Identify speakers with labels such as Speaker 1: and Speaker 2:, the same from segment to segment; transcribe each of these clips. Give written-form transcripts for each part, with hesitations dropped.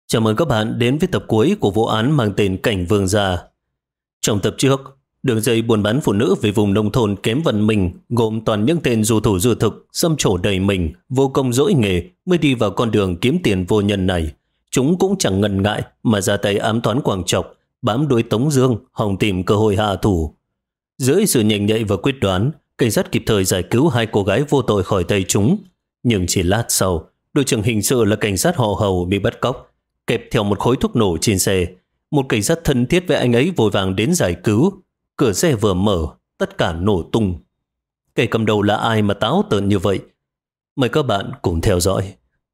Speaker 1: Chào mừng các bạn đến với tập cuối của vụ án mang tên Cảnh Vương Gia. Trong tập trước, đường dây buôn bán phụ nữ về vùng nông thôn kém văn minh gồm toàn những tên du thủ du thực, xâm trổ đầy mình, vô công dỗi nghề mới đi vào con đường kiếm tiền vô nhân này. Chúng cũng chẳng ngần ngại mà ra tay ám toán Quang Trọc, bám đuôi Tống Dương, hòng tìm cơ hội hạ thủ. Dưới sự nhanh nhạy và quyết đoán, cảnh sát kịp thời giải cứu hai cô gái vô tội khỏi tay chúng. Nhưng chỉ lát sau, đội trưởng hình sự là cảnh sát họ Hầu bị bắt cóc, kẹp theo một khối thuốc nổ trên xe. Một cảnh sát thân thiết với anh ấy vội vàng đến giải cứu. Cửa xe vừa mở, tất cả nổ tung. Kẻ cầm đầu là ai mà táo tợn như vậy? Mời các bạn cùng theo dõi.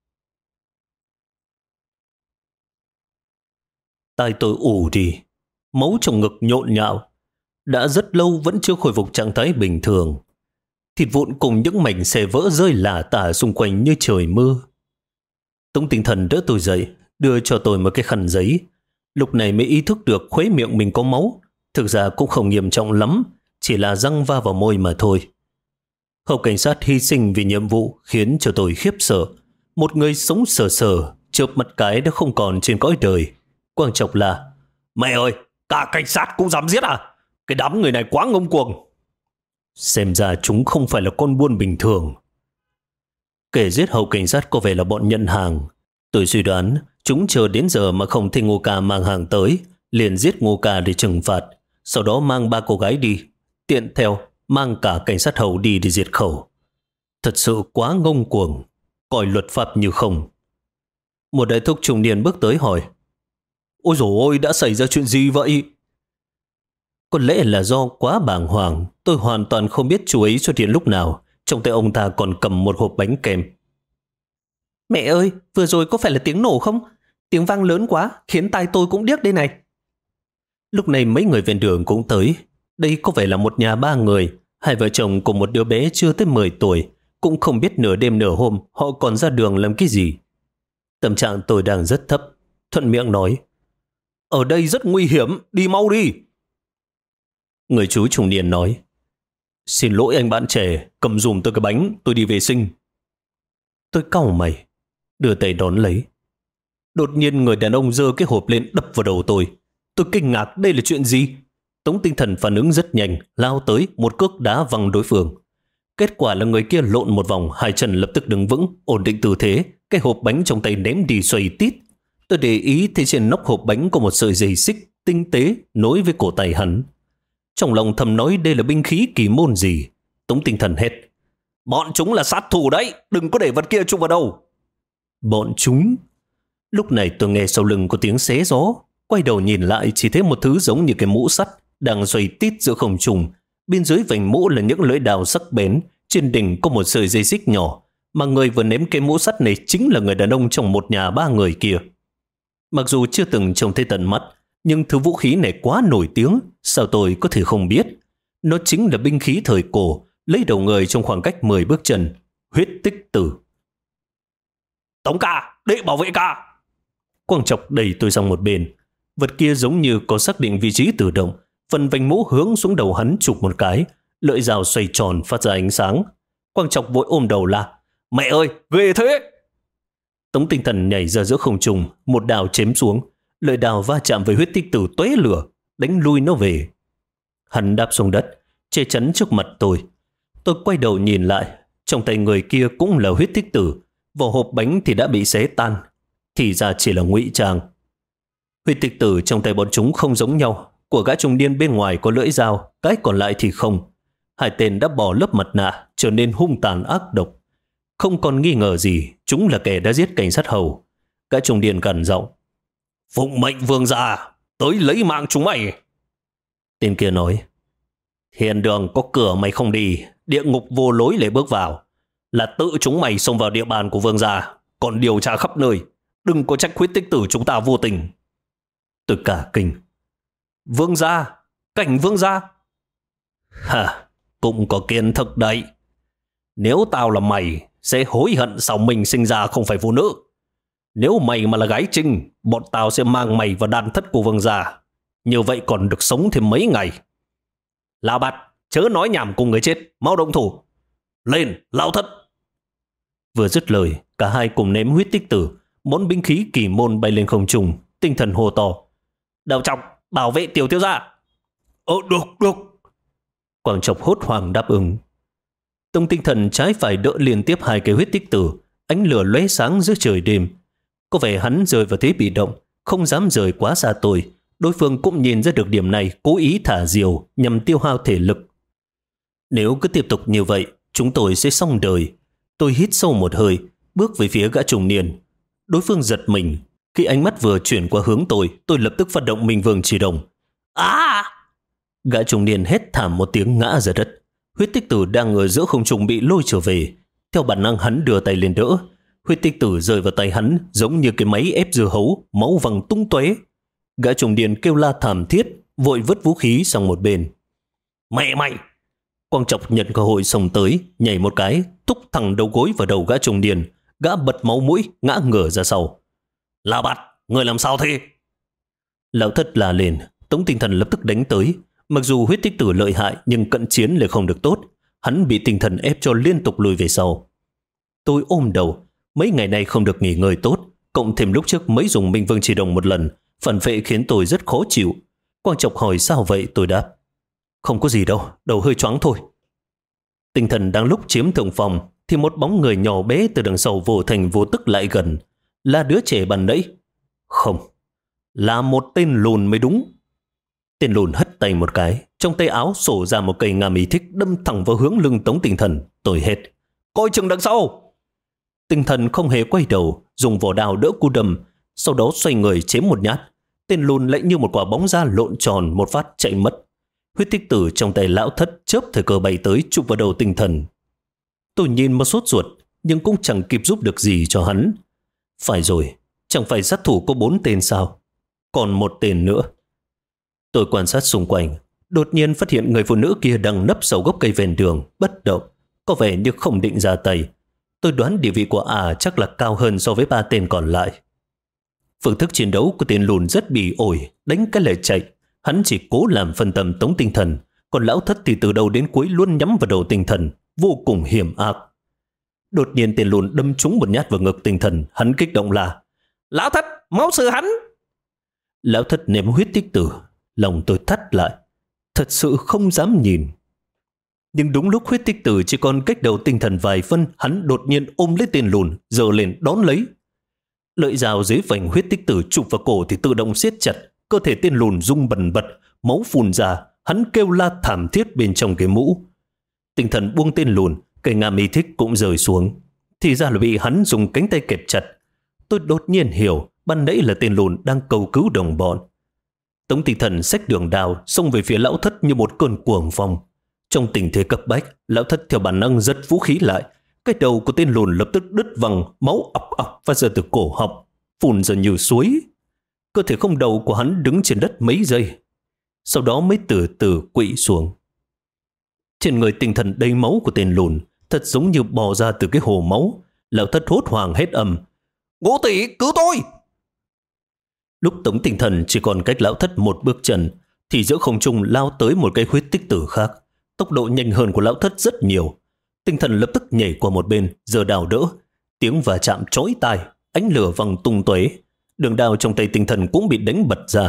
Speaker 1: Tai tôi ù đi, máu trong ngực nhộn nhạo. Đã rất lâu vẫn chưa khôi phục trạng thái bình thường. Thịt vụn cùng những mảnh xẻ vỡ rơi lả tả xung quanh như trời mưa. Tống Tinh Thần đỡ tôi dậy, đưa cho tôi một cái khăn giấy. Lúc này mới ý thức được khuấy miệng mình có máu. Thực ra cũng không nghiêm trọng lắm, chỉ là răng va vào môi mà thôi. Hậu cảnh sát hy sinh vì nhiệm vụ khiến cho tôi khiếp sợ. Một người sống sờ sờ, chớp mắt cái đã không còn trên cõi đời. Quang Trọc là: "Mẹ ơi, cả cảnh sát cũng dám giết à? Cái đám người này quá ngông cuồng." Xem ra chúng không phải là con buôn bình thường. Kẻ giết hậu cảnh sát có vẻ là bọn nhận hàng. Tôi suy đoán chúng chờ đến giờ mà không thấy Ngô Ca mang hàng tới, liền giết Ngô Ca để trừng phạt, sau đó mang ba cô gái đi, tiện theo mang cả cảnh sát hầu đi để diệt khẩu. Thật sự quá ngông cuồng, coi luật pháp như không. Một đại thúc trung niên bước tới hỏi: "Ôi dồi ôi, đã xảy ra chuyện gì vậy?" Có lẽ là do quá bàng hoàng, tôi hoàn toàn không biết chú ấy xuất hiện lúc nào. Trong tay ông ta còn cầm một hộp bánh kem. "Mẹ ơi, vừa rồi có phải là tiếng nổ không? Tiếng vang lớn quá, khiến tai tôi cũng điếc đây này." Lúc này mấy người ven đường cũng tới. Đây có vẻ là một nhà ba người, hai vợ chồng cùng một đứa bé chưa tới 10 tuổi. Cũng không biết nửa đêm nửa hôm họ còn ra đường làm cái gì. Tâm trạng tôi đang rất thấp, thuận miệng nói: "Ở đây rất nguy hiểm, đi mau đi." Người chú trung niên nói: "Xin lỗi anh bạn trẻ, cầm dùm tôi cái bánh, tôi đi vệ sinh." Tôi cau mày, đưa tay đón lấy. Đột nhiên người đàn ông giơ cái hộp lên đập vào đầu tôi. Tôi kinh ngạc, đây là chuyện gì? Tống Tinh Thần phản ứng rất nhanh, lao tới một cước đá văng đối phương. Kết quả là người kia lộn một vòng, hai chân lập tức đứng vững, ổn định tư thế, cái hộp bánh trong tay ném đi xoay tít. Tôi để ý thấy trên nóc hộp bánh có một sợi dây xích tinh tế nối với cổ tay hắn. Trong lòng thầm nói đây là binh khí kỳ môn gì. Tống Tinh Thần hét: "Bọn chúng là sát thủ đấy, đừng có để vật kia chung vào đâu." Bọn chúng? Lúc này tôi nghe sau lưng có tiếng xé gió, quay đầu nhìn lại chỉ thấy một thứ giống như cái mũ sắt đang xoay tít giữa không trung. Bên dưới vành mũ là những lưỡi đào sắc bén, trên đỉnh có một sợi dây xích nhỏ, mà người vừa ném cái mũ sắt này chính là người đàn ông trong một nhà ba người kia. Mặc dù chưa từng trông thấy tận mắt, nhưng thứ vũ khí này quá nổi tiếng, sao tôi có thể không biết? Nó chính là binh khí thời cổ, lấy đầu người trong khoảng cách 10 bước chân, huyết tích tử. "Tống ca, đệ bảo vệ ca!" Quang Trọc đẩy tôi sang một bên. Vật kia giống như có xác định vị trí tự động, phần vành mũ hướng xuống đầu hắn chụp một cái, lưỡi dao xoay tròn phát ra ánh sáng. Quang Trọc vội ôm đầu la: "Mẹ ơi, ghê thế!" Tống Tinh Thần nhảy ra giữa không trung, một đao chém xuống, lưỡi đao va chạm với huyết tích tử tóe lửa, đánh lui nó về. Hắn đáp xuống đất, che chắn trước mặt tôi. Tôi quay đầu nhìn lại, trong tay người kia cũng là huyết tích tử, vỏ hộp bánh thì đã bị xé tan, thì ra chỉ là ngụy trang. Huyết tích tử trong tay bọn chúng không giống nhau, của gã trung niên bên ngoài có lưỡi dao, cái còn lại thì không. Hai tên đã bỏ lớp mặt nạ, trở nên hung tàn ác độc. Không còn nghi ngờ gì, chúng là kẻ đã giết cảnh sát hầu. Gã trung niên gằn giọng: "Phụng mệnh vương gia, tới lấy mạng chúng mày." Tên kia nói: "Hiền đường có cửa mày không đi, địa ngục vô lối để bước vào. Là tự chúng mày xông vào địa bàn của vương gia, còn điều tra khắp nơi. Đừng có trách huyết tích tử chúng ta vô tình." Tôi cả kinh: "Vương gia? Cảnh vương gia?" "Hả, cũng có kiến thức đấy. Nếu tao là mày, sẽ hối hận sau mình sinh ra không phải phụ nữ. Nếu mày mà là gái trinh, bọn tao sẽ mang mày vào đàn thất của vương gia. Như vậy còn được sống thêm mấy ngày. Lão Bạt, chớ nói nhảm cùng người chết, mau động thủ. Lên, lão thất." Vừa dứt lời, cả hai cùng ném huyết tích tử. món binh khí kỳ môn bay lên không trung. Tinh thần hô to: Đầu Trọc, bảo vệ tiểu thiếu gia. Được. Quang Trọc hốt hoảng đáp ứng. Tông Tinh Thần trái phải đỡ liên tiếp 2 cái huyết tích tử, ánh lửa lóe sáng giữa trời đêm. Có vẻ hắn rơi vào thế bị động, không dám rời quá xa tôi. Đối phương cũng nhìn ra được điểm này, cố ý thả diều nhằm tiêu hao thể lực. Nếu cứ tiếp tục như vậy, chúng tôi sẽ xong đời. Tôi hít sâu một hơi, bước về phía gã trung niên. Đối phương giật mình. Khi ánh mắt vừa chuyển qua hướng tôi lập tức phát động Minh Vương Chỉ Đồng. Gã trung niên hét thảm một tiếng ngã ra đất. Huyết tích tử đang ở giữa không trung bị lôi trở về. Theo bản năng hắn đưa tay lên đỡ. Huyết tích tử rơi vào tay hắn giống như cái máy ép dưa hấu, máu văng tung tóe. Gã trung niên kêu la thảm thiết, vội vứt vũ khí sang một bên. Mẹ mày! Quang Trọc nhận cơ hội xông tới, nhảy một cái, thúc thẳng đầu gối vào đầu gã trung niên. Gã bật máu mũi, ngã ngửa ra sau. Lão Bạt, người làm sao thế? Lão Thất la lên. Tống Tinh Thần lập tức đánh tới. Mặc dù huyết tích tử lợi hại nhưng cận chiến lại không được tốt. Hắn bị tinh thần ép cho liên tục lùi về sau. Tôi ôm đầu. Mấy ngày nay không được nghỉ ngơi tốt, cộng thêm lúc trước mới dùng Minh Vương Chỉ Đồng một lần, phản vệ khiến tôi rất khó chịu. Quang Trọc hỏi sao vậy, tôi đáp: Không có gì đâu, đầu hơi choáng thôi. Tinh thần đang lúc chiếm thượng phòng thì một bóng người nhỏ bé từ đằng sau vô thành vô tức lại gần. Là đứa trẻ ban nãy? Không, là một tên lùn mới đúng. Tên lùn hất tay một cái, trong tay áo sổ ra một cây ngàm ý thích đâm thẳng vào hướng lưng Tống Tinh Thần. Tôi hét: Coi chừng đằng sau! Tinh thần không hề quay đầu, dùng vỏ đao đỡ cú đâm, sau đó xoay người chém một nhát. Tên lùn lại như một quả bóng da lộn tròn một phát chạy mất. Huyết tích tử trong tay Lão Thất chớp thời cơ bay tới chụp vào đầu tinh thần. Tôi nhìn mà sốt ruột, nhưng cũng chẳng kịp giúp được gì cho hắn. Phải rồi, chẳng phải sát thủ có 4 tên sao? Còn một tên nữa. Tôi quan sát xung quanh, đột nhiên phát hiện người phụ nữ kia đang nấp sau gốc cây ven đường, bất động, có vẻ như không định ra tay. Tôi đoán địa vị của chắc là cao hơn so với 3 tên còn lại. Phương thức chiến đấu của tên lùn rất bỉ ổi, đánh cái lệ chạy. Hắn chỉ cố làm phân tâm Tống Tinh Thần, còn Lão Thất thì từ đầu đến cuối luôn nhắm vào đầu tinh thần, vô cùng hiểm ác. Đột nhiên tên lùn đâm trúng một nhát vào ngực tinh thần, hắn kích động là: Lão Thất, máu xử hắn! Lão Thất ném huyết tích tử, lòng tôi thắt lại, thật sự không dám nhìn. Nhưng đúng lúc huyết tích tử chỉ còn cách đầu tinh thần vài phân, hắn đột nhiên ôm lấy tên lùn, giơ lên đón lấy. Lợi dao dưới vành huyết tích tử chụp vào cổ thì tự động siết chặt, cơ thể tên lùn rung bần bật, máu phun ra, hắn kêu la thảm thiết bên trong cái mũ. Tinh thần buông tên lùn, cây ngàm ý thích cũng rơi xuống. Thì ra là bị hắn dùng cánh tay kẹp chặt. Tôi đột nhiên hiểu, ban nãy là tên lùn đang cầu cứu đồng bọn. Tống Tinh Thần xách đường đao xông về phía Lão Thất như một cơn cuồng phong. Trong tình thế cấp bách, Lão Thất theo bản năng giật vũ khí lại. Cái đầu của tên lùn lập tức đứt văng, máu ọc ọc phát ra từ cổ họng, phun ra như suối. Cơ thể không đầu của hắn đứng trên đất mấy giây, sau đó mới từ từ quỵ xuống. Trên người tinh thần đầy máu của tên lùn thật giống như bò ra từ cái hồ máu. Lão Thất hốt hoảng hét ầm: Ngũ tỷ, cứu tôi! Lúc Tống Tinh Thần chỉ còn cách Lão Thất một bước chân, thì giữa không trung lao tới một cái huyết tích tử khác. Tốc độ nhanh hơn của Lão Thất rất nhiều. Tinh thần lập tức nhảy qua một bên, giơ đao đỡ. Tiếng va chạm chói tai, ánh lửa văng tung tóe. Đường đao trong tay tinh thần cũng bị đánh bật ra.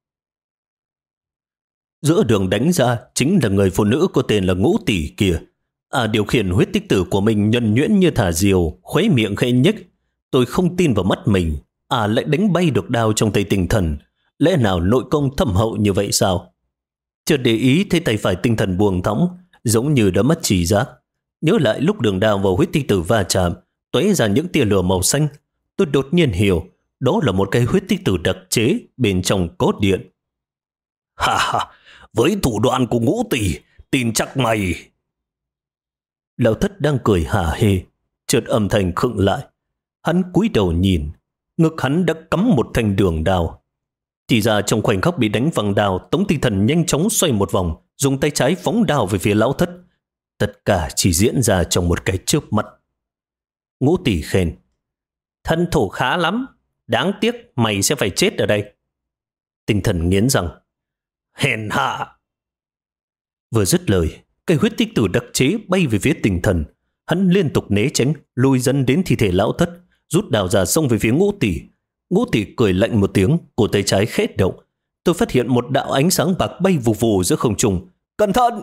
Speaker 1: Giữa đường đánh ra chính là người phụ nữ có tên là Ngũ tỷ kia. Điều khiển huyết tích tử của mình nhuần nhuyễn như thả diều, khuấy miệng khẽ nhếch. Tôi không tin vào mắt mình. Lại đánh bay được đao trong tay tinh thần. Lẽ nào nội công thâm hậu như vậy sao? Chợt để ý thấy tay phải tinh thần buông thõng, giống như đã mất trí giác. Nhớ lại lúc đường đao vào huyết tích tử va chạm, tóe ra những tia lửa màu xanh. Tôi đột nhiên hiểu, đó là một cái huyết tích tử đặc chế, bên trong có điện. Ha ha, với thủ đoạn của Ngũ tỷ, tin chắc mày. Lão Thất đang cười hả hê, chợt âm thanh khựng lại. Hắn cúi đầu nhìn, ngực hắn đã cắm một thanh đường đao. Thì ra trong khoảnh khắc bị đánh văng đao, Tống Tinh Thần nhanh chóng xoay một vòng, dùng tay trái phóng đao về phía Lão Thất. Tất cả chỉ diễn ra trong một cái chớp mắt. Ngũ tỷ khen: Thân thủ khá lắm, đáng tiếc mày sẽ phải chết ở đây. Tinh thần nghiến rằng: Hèn hạ! Vừa dứt lời, cây huyết tích tử đặc chế bay về phía tinh thần. Hắn liên tục né tránh, lùi dần đến thi thể Lão Thất. rút đào ra xông về phía Ngũ Tỷ. Ngũ Tỷ cười lạnh một tiếng, cổ tay trái khẽ động. Tôi phát hiện một đạo ánh sáng bạc bay vù vù giữa không trung. Cẩn thận!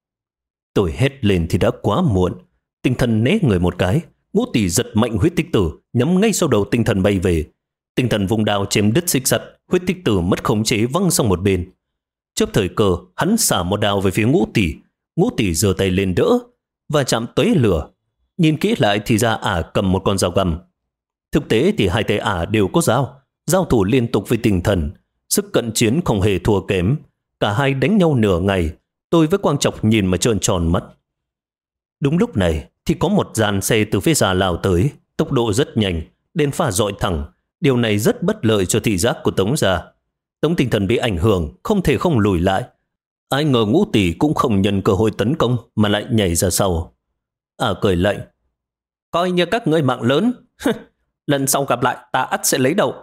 Speaker 1: Tôi hét lên thì đã quá muộn. Tinh thần né người một cái, Ngũ Tỷ giật mạnh huyết tích tử, nhắm ngay sau đầu tinh thần bay về. Tinh thần vùng đao chém đứt xích sắt, huyết tích tử mất khống chế văng sang một bên. Chớp thời cơ, hắn xả một đao về phía Ngũ Tỷ. Ngũ Tỷ giơ tay lên đỡ và chạm tới lửa. Nhìn kỹ lại thì ra ả cầm một con dao găm. Thực tế thì hai tay ả đều có dao, giao thủ liên tục với tinh thần. Sức cận chiến không hề thua kém. Cả hai đánh nhau nửa ngày, tôi với Quang Trọc nhìn mà trợn tròn mắt. Đúng lúc này thì có một dàn xe từ phía xa lao tới, tốc độ rất nhanh, đèn pha rọi thẳng. Điều này rất bất lợi cho thị giác của Tống gia. Tống tinh thần bị ảnh hưởng, không thể không lùi lại. Ai ngờ Ngũ Tỷ cũng không nhân cơ hội tấn công mà lại nhảy ra sau. Cười lạnh. Coi như các ngươi mạng lớn. Lần sau gặp lại ta ắt sẽ lấy đầu.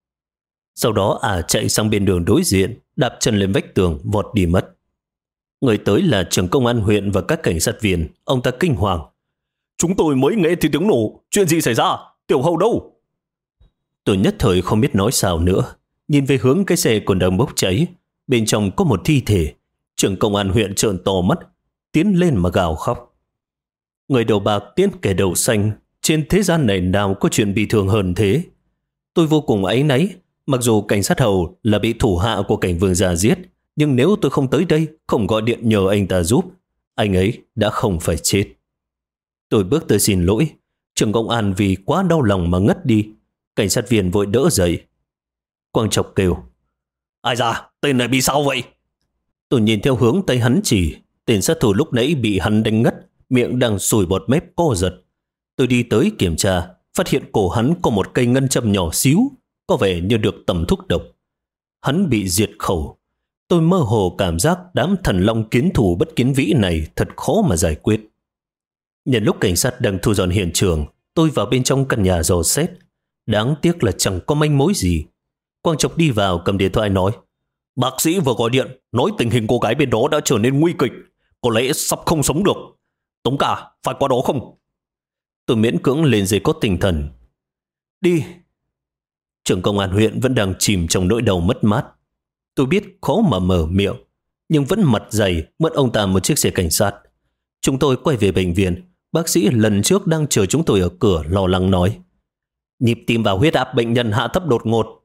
Speaker 1: Sau đó chạy sang bên đường đối diện, đạp chân lên vách tường, vọt đi mất. Người tới là trưởng công an huyện và các cảnh sát viên. Ông ta kinh hoàng. Chúng tôi mới nghe thấy tiếng nổ. Chuyện gì xảy ra? Tiểu Hầu đâu? Tôi nhất thời không biết nói sao nữa. Nhìn về hướng cái xe còn đang bốc cháy. Bên trong có một thi thể. Trưởng công an huyện trợn to mắt, tiến lên mà gào khóc. Người đầu bạc tiến kẻ đầu xanh. Trên thế gian này nào có chuyện bi thương hơn thế. Tôi vô cùng áy náy. Mặc dù cảnh sát Hầu là bị thủ hạ của cảnh vương gia giết, nhưng nếu tôi không tới đây, không gọi điện nhờ anh ta giúp, anh ấy đã không phải chết. Tôi bước tới xin lỗi. Trưởng công an vì quá đau lòng mà ngất đi. Cảnh sát viên vội đỡ dậy. Quang Trọc kêu. Ai da, tên này bị sao vậy? Tôi nhìn theo hướng tay hắn chỉ. Tên sát thủ lúc nãy bị hắn đánh ngất, miệng đang sùi bọt mép co giật. Tôi đi tới kiểm tra, phát hiện cổ hắn có một cây ngân châm nhỏ xíu, có vẻ như được tẩm thuốc độc. Hắn bị diệt khẩu. Tôi mơ hồ cảm giác đám thần long kiến thủ bất kiến vĩ này thật khó mà giải quyết. Nhân lúc cảnh sát đang thu dọn hiện trường, tôi vào bên trong căn nhà dò xét. Đáng tiếc là chẳng có manh mối gì. Quang Trọc đi vào cầm điện thoại nói. Bác sĩ vừa gọi điện, nói tình hình cô gái bên đó đã trở nên nguy kịch. Có lẽ sắp không sống được. Tống cả, phải qua đó không? Tôi miễn cưỡng lên giấy có tinh thần. Đi. Trưởng công an huyện vẫn đang chìm trong nỗi đau mất mát. Tôi biết khó mà mở miệng, nhưng vẫn mặt dày mượn ông ta một chiếc xe cảnh sát. Chúng tôi quay về bệnh viện. Bác sĩ lần trước đang chờ chúng tôi ở cửa lo lắng nói. Nhịp tim và huyết áp bệnh nhân hạ thấp đột ngột.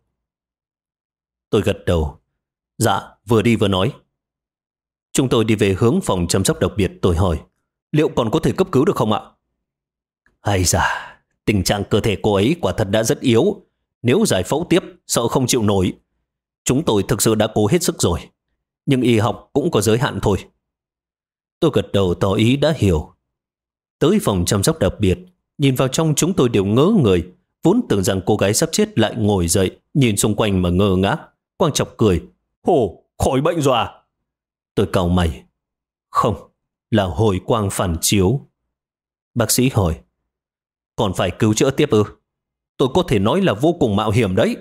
Speaker 1: Tôi gật đầu. Dạ, vừa đi vừa nói. Chúng tôi đi về hướng phòng chăm sóc đặc biệt. Tôi hỏi, liệu còn có thể cấp cứu được không ạ? Hay da, tình trạng cơ thể cô ấy quả thật đã rất yếu. Nếu giải phẫu tiếp, sợ không chịu nổi. Chúng tôi thực sự đã cố hết sức rồi. Nhưng y học cũng có giới hạn thôi. Tôi gật đầu tỏ ý đã hiểu. Tới phòng chăm sóc đặc biệt, nhìn vào trong chúng tôi đều ngớ người. Vốn tưởng rằng cô gái sắp chết lại ngồi dậy, nhìn xung quanh mà ngơ ngác. Quang Trọc cười. Hồ, khỏi bệnh rồi à? Tôi cau mày. Không, là hồi quang phản chiếu. Bác sĩ hỏi. Còn phải cứu chữa tiếp ư? Tôi có thể nói là vô cùng mạo hiểm đấy.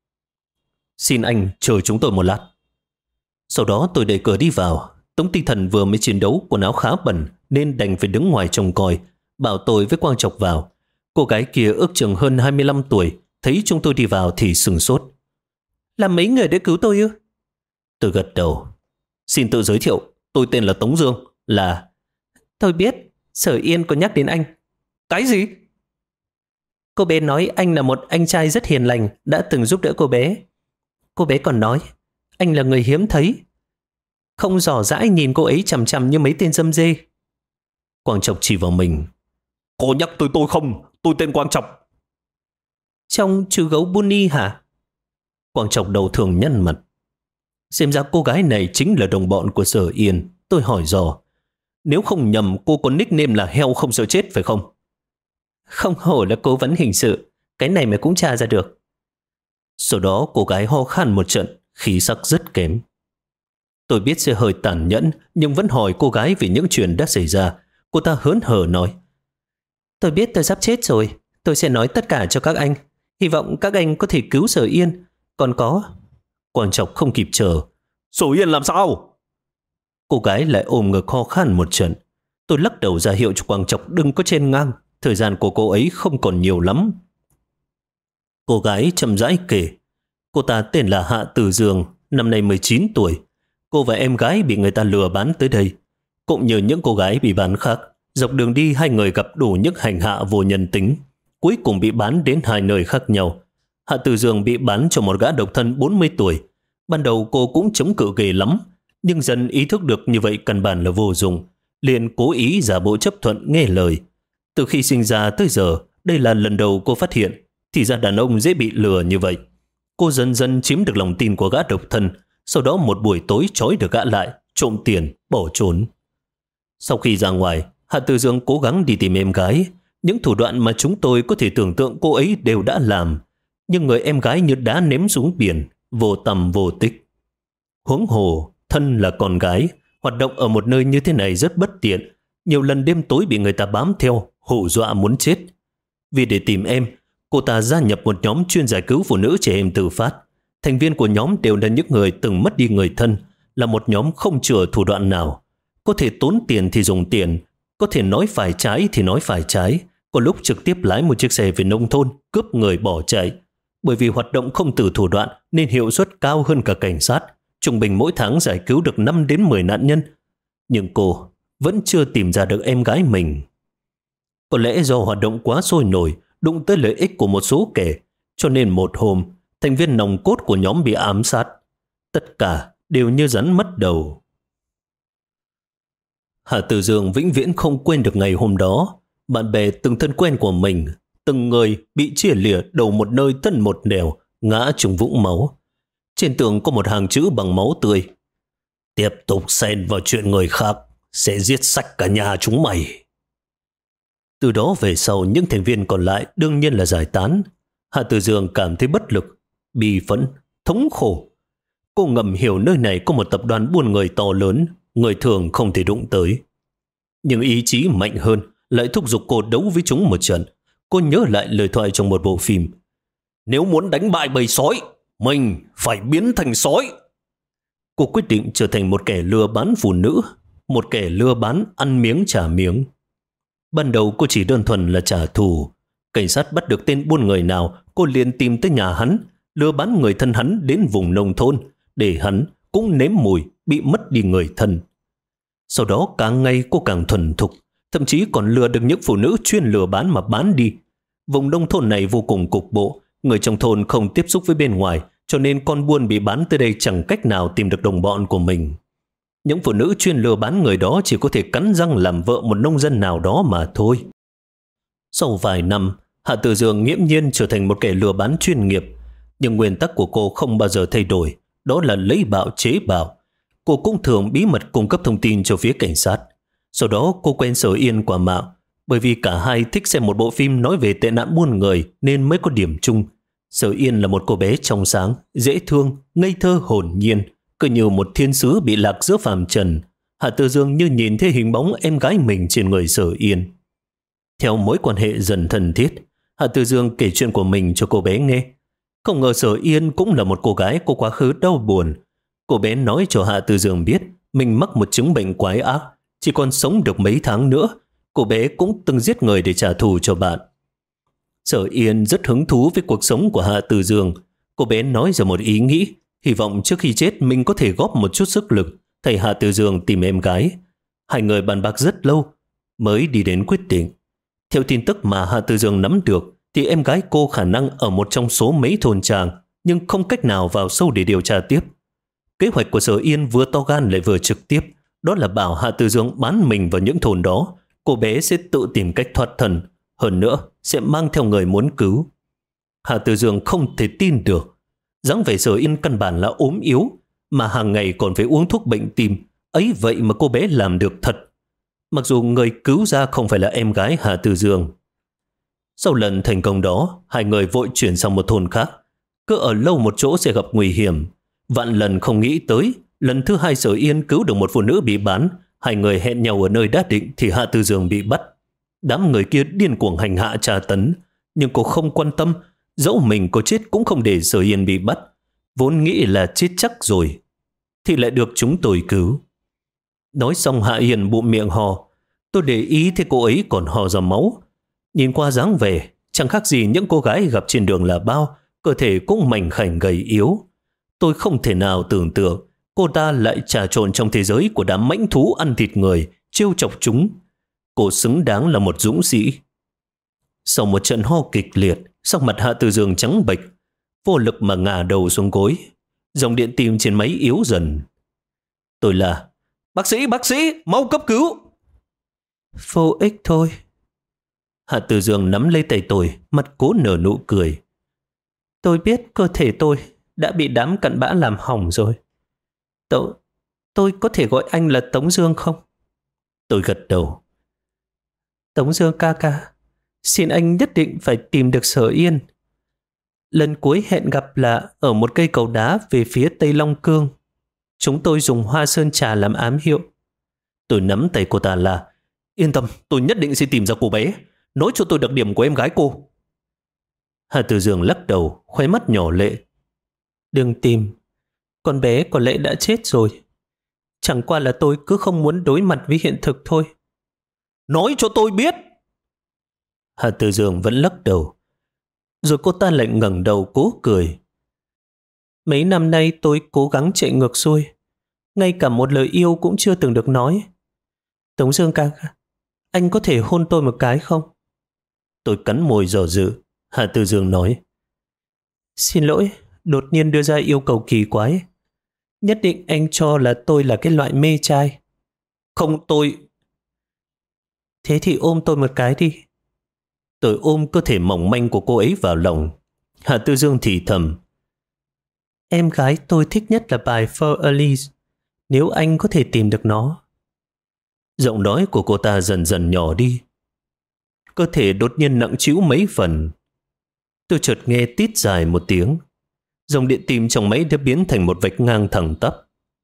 Speaker 1: Xin anh chờ chúng tôi một lát. Sau đó tôi đẩy cửa đi vào. Tống tinh thần vừa mới chiến đấu, quần áo khá bẩn nên đành phải đứng ngoài trông coi, bảo tôi với Quang Trọc vào. Cô gái kia ước chừng hơn 25 tuổi, thấy chúng tôi đi vào thì sửng sốt. Là mấy người đã cứu tôi ư? Tôi gật đầu. Xin tự giới thiệu, tôi tên là Tống Dương, là... Tôi biết, Sở Yên có nhắc đến anh. Cái gì? Cô bé nói anh là một anh trai rất hiền lành, đã từng giúp đỡ cô bé. Cô bé còn nói, anh là người hiếm thấy. Không dò dãi nhìn cô ấy chằm chằm như mấy tên dâm dê. Quang Trọc chỉ vào mình. Cô nhắc tới tôi không? Tôi tên Quang Trọc. Trong chú gấu Bunny hả? Quang Trọc đầu thường nhăn mặt. Xem ra cô gái này chính là đồng bọn của Sở Yên. Tôi hỏi dò. Nếu không nhầm cô có nickname là heo không sợ chết phải không? Không hổ là cố vấn hình sự. Cái này mà cũng tra ra được. Sau đó cô gái ho khan một trận, khí sắc rất kém. Tôi biết sẽ hơi tàn nhẫn, nhưng vẫn hỏi cô gái về những chuyện đã xảy ra. Cô ta hớn hở nói. Tôi biết tôi sắp chết rồi. Tôi sẽ nói tất cả cho các anh. Hy vọng các anh có thể cứu Sở Yên. Còn có... Quang Trọc không kịp chờ. Sở Yên làm sao? Cô gái lại ôm ngực ho khan một trận. Tôi lắc đầu ra hiệu cho Quang Trọc đừng có chen ngang. Thời gian của cô ấy không còn nhiều lắm. Cô gái chậm rãi kể. Cô ta tên là Hạ Tử Dương, năm nay 19 tuổi. Cô và em gái bị người ta lừa bán tới đây. Cũng như những cô gái bị bán khác, dọc đường đi hai người gặp đủ những hành hạ vô nhân tính. Cuối cùng bị bán đến hai nơi khác nhau. Hạ Tử Dương bị bán cho một gã độc thân 40 tuổi. Ban đầu cô cũng chống cự ghê lắm, nhưng dần ý thức được như vậy căn bản là vô dụng, liền cố ý giả bộ chấp thuận nghe lời. Từ khi sinh ra tới giờ, đây là lần đầu cô phát hiện thì ra đàn ông dễ bị lừa như vậy. Cô dần dần chiếm được lòng tin của gã độc thân, sau đó một buổi tối trói được gã lại, trộm tiền, bỏ trốn. Sau khi ra ngoài, Hạ Tử Dương cố gắng đi tìm em gái. Những thủ đoạn mà chúng tôi có thể tưởng tượng cô ấy đều đã làm, nhưng người em gái như đá ném xuống biển, vô tầm vô tích. Huống hồ, thân là con gái, hoạt động ở một nơi như thế này rất bất tiện. Nhiều lần đêm tối bị người ta bám theo, hù dọa muốn chết. Vì để tìm em, cô ta gia nhập một nhóm chuyên giải cứu phụ nữ trẻ em tự phát. Thành viên của nhóm đều là những người từng mất đi người thân, là một nhóm không chừa thủ đoạn nào. Có thể tốn tiền thì dùng tiền, có thể nói phải trái thì nói phải trái, có lúc trực tiếp lái một chiếc xe về nông thôn, cướp người bỏ chạy. Bởi vì hoạt động không từ thủ đoạn nên hiệu suất cao hơn cả cảnh sát, trung bình mỗi tháng giải cứu được 5 đến 10 nạn nhân. Nhưng cô vẫn chưa tìm ra được em gái mình. Có lẽ do hoạt động quá sôi nổi, đụng tới lợi ích của một số kẻ, cho nên một hôm, thành viên nòng cốt của nhóm bị ám sát. Tất cả đều như rắn mất đầu. Hạ Tử Dương vĩnh viễn không quên được ngày hôm đó. Bạn bè từng thân quen của mình, từng người bị chia lìa đầu một nơi thân một nẻo, ngã trong vũng máu. Trên tường có một hàng chữ bằng máu tươi: tiếp tục xen vào chuyện người khác, sẽ giết sạch cả nhà chúng mày. Từ đó về sau, những thành viên còn lại đương nhiên là giải tán. Hạ Tử Dương cảm thấy bất lực, bi phẫn, thống khổ. Cô ngầm hiểu nơi này có một tập đoàn buôn người to lớn, người thường không thể đụng tới. Nhưng ý chí mạnh hơn lại thúc giục cô đấu với chúng một trận. Cô nhớ lại lời thoại trong một bộ phim: nếu muốn đánh bại bầy sói, mình phải biến thành sói. Cô quyết định trở thành một kẻ lừa bán phụ nữ, một kẻ lừa bán ăn miếng trả miếng. Ban đầu cô chỉ đơn thuần là trả thù. Cảnh sát bắt được tên buôn người nào, cô liền tìm tới nhà hắn, lừa bán người thân hắn đến vùng nông thôn, để hắn cũng nếm mùi bị mất đi người thân. Sau đó càng ngày cô càng thuần thục, thậm chí còn lừa được những phụ nữ chuyên lừa bán mà bán đi. Vùng nông thôn này vô cùng cục bộ, người trong thôn không tiếp xúc với bên ngoài, cho nên con buôn bị bán tới đây chẳng cách nào tìm được đồng bọn của mình. Những phụ nữ chuyên lừa bán người đó chỉ có thể cắn răng làm vợ một nông dân nào đó mà thôi. Sau vài năm, Hạ Tử Dương nghiễm nhiên trở thành một kẻ lừa bán chuyên nghiệp, nhưng nguyên tắc của cô không bao giờ thay đổi, đó là lấy bạo chế bạo. Cô cũng thường bí mật cung cấp thông tin cho phía cảnh sát. Sau đó cô quen Sở Yên qua mạng, bởi vì cả hai thích xem một bộ phim nói về tệ nạn buôn người nên mới có điểm chung. Sở Yên là một cô bé trong sáng, dễ thương, ngây thơ hồn nhiên, cứ như một thiên sứ bị lạc giữa phàm trần. Hạ Tử Dương như nhìn thấy hình bóng em gái mình trên người Sở Yên. Theo mối quan hệ dần thân thiết, Hạ Tử Dương kể chuyện của mình cho cô bé nghe. Không ngờ Sở Yên cũng là một cô gái có quá khứ đau buồn. Cô bé nói cho Hạ Tử Dương biết mình mắc một chứng bệnh quái ác, chỉ còn sống được mấy tháng nữa. Cô bé cũng từng giết người để trả thù cho bạn. Sở Yên rất hứng thú với cuộc sống của Hạ Tử Dương. Cô bé nói ra một ý nghĩ, hy vọng trước khi chết mình có thể góp một chút sức lực thầy Hạ Tử Dương tìm em gái. Hai người bàn bạc rất lâu mới đi đến quyết định. Theo tin tức mà Hạ Tử Dương nắm được thì em gái cô khả năng ở một trong số mấy thôn tràng, nhưng không cách nào vào sâu để điều tra tiếp. Kế hoạch của Sở Yên vừa to gan lại vừa trực tiếp, đó là bảo Hạ Tử Dương bán mình vào những thôn đó. Cô bé sẽ tự tìm cách thoát thân, hơn nữa sẽ mang theo người muốn cứu. Hạ Tử Dương không thể tin được. Dáng vẻ Sở Yên căn bản là ốm yếu, mà hàng ngày còn phải uống thuốc bệnh tim. Ấy vậy mà cô bé làm được thật. Mặc dù người cứu ra không phải là em gái Hạ Tử Dương. Sau lần thành công đó, hai người vội chuyển sang một thôn khác. Cứ ở lâu một chỗ sẽ gặp nguy hiểm. Vạn lần không nghĩ tới, lần thứ hai Sở Yên cứu được một phụ nữ bị bán. Hai người hẹn nhau ở nơi đã định thì Hạ Tử Dương bị bắt. Đám người kia điên cuồng hành hạ tra tấn, nhưng cô không quan tâm. Dẫu mình có chết cũng không để Sở Yên bị bắt. Vốn nghĩ là chết chắc rồi, thì lại được chúng tôi cứu. Nói xong Hạ Yên bụm miệng hò. Tôi để ý thấy cô ấy còn hò ra máu. Nhìn qua dáng vẻ chẳng khác gì những cô gái gặp trên đường là bao, cơ thể cũng mảnh khảnh gầy yếu. Tôi không thể nào tưởng tượng cô ta lại trà trộn trong thế giới của đám mãnh thú ăn thịt người, trêu chọc chúng. Cô xứng đáng là một dũng sĩ. Sau một trận ho kịch liệt, sắc mặt Hạ Từ Dương trắng bệch, vô lực mà ngả đầu xuống gối. Dòng điện tim trên máy yếu dần. Tôi là: bác sĩ, mau cấp cứu. Vô ích thôi. Hạ Từ Dương nắm lấy tay tôi, mặt cố nở nụ cười. Tôi biết cơ thể tôi đã bị đám cặn bã làm hỏng rồi. Tôi có thể gọi anh là Tống Dương không? Tôi gật đầu. Tống Dương ca ca, xin anh nhất định phải tìm được Sở Yên. Lần cuối hẹn gặp là ở một cây cầu đá về phía Tây Long Cương. Chúng tôi dùng hoa sơn trà làm ám hiệu. Tôi nắm tay cô ta là: yên tâm, tôi nhất định sẽ tìm ra cô bé. Nói cho tôi đặc điểm của em gái cô. Hà Từ Dương lắc đầu, khóe mắt nhỏ lệ. Đừng tìm, con bé có lẽ đã chết rồi. Chẳng qua là tôi cứ không muốn đối mặt với hiện thực thôi. Nói cho tôi biết. Hà Từ Dương vẫn lắc đầu. Rồi cô ta lại ngẩng đầu cố cười. Mấy năm nay tôi cố gắng chạy ngược xuôi, ngay cả một lời yêu cũng chưa từng được nói. Tống Dương ca, anh có thể hôn tôi một cái không? Tôi cắn môi dò dự. Hà Từ Dương nói: xin lỗi, đột nhiên đưa ra yêu cầu kỳ quái. Nhất định anh cho là tôi là cái loại mê trai. Không, tôi... Thế thì ôm tôi một cái đi. Tôi ôm cơ thể mỏng manh của cô ấy vào lòng. Hà Tư Dương thì thầm: em gái tôi thích nhất là bài For Elise, nếu anh có thể tìm được nó. Giọng nói của cô ta dần dần nhỏ đi. Cơ thể đột nhiên nặng trĩu mấy phần. Tôi chợt nghe tít dài một tiếng. Dòng điện tim trong máy đã biến thành một vạch ngang thẳng tắp.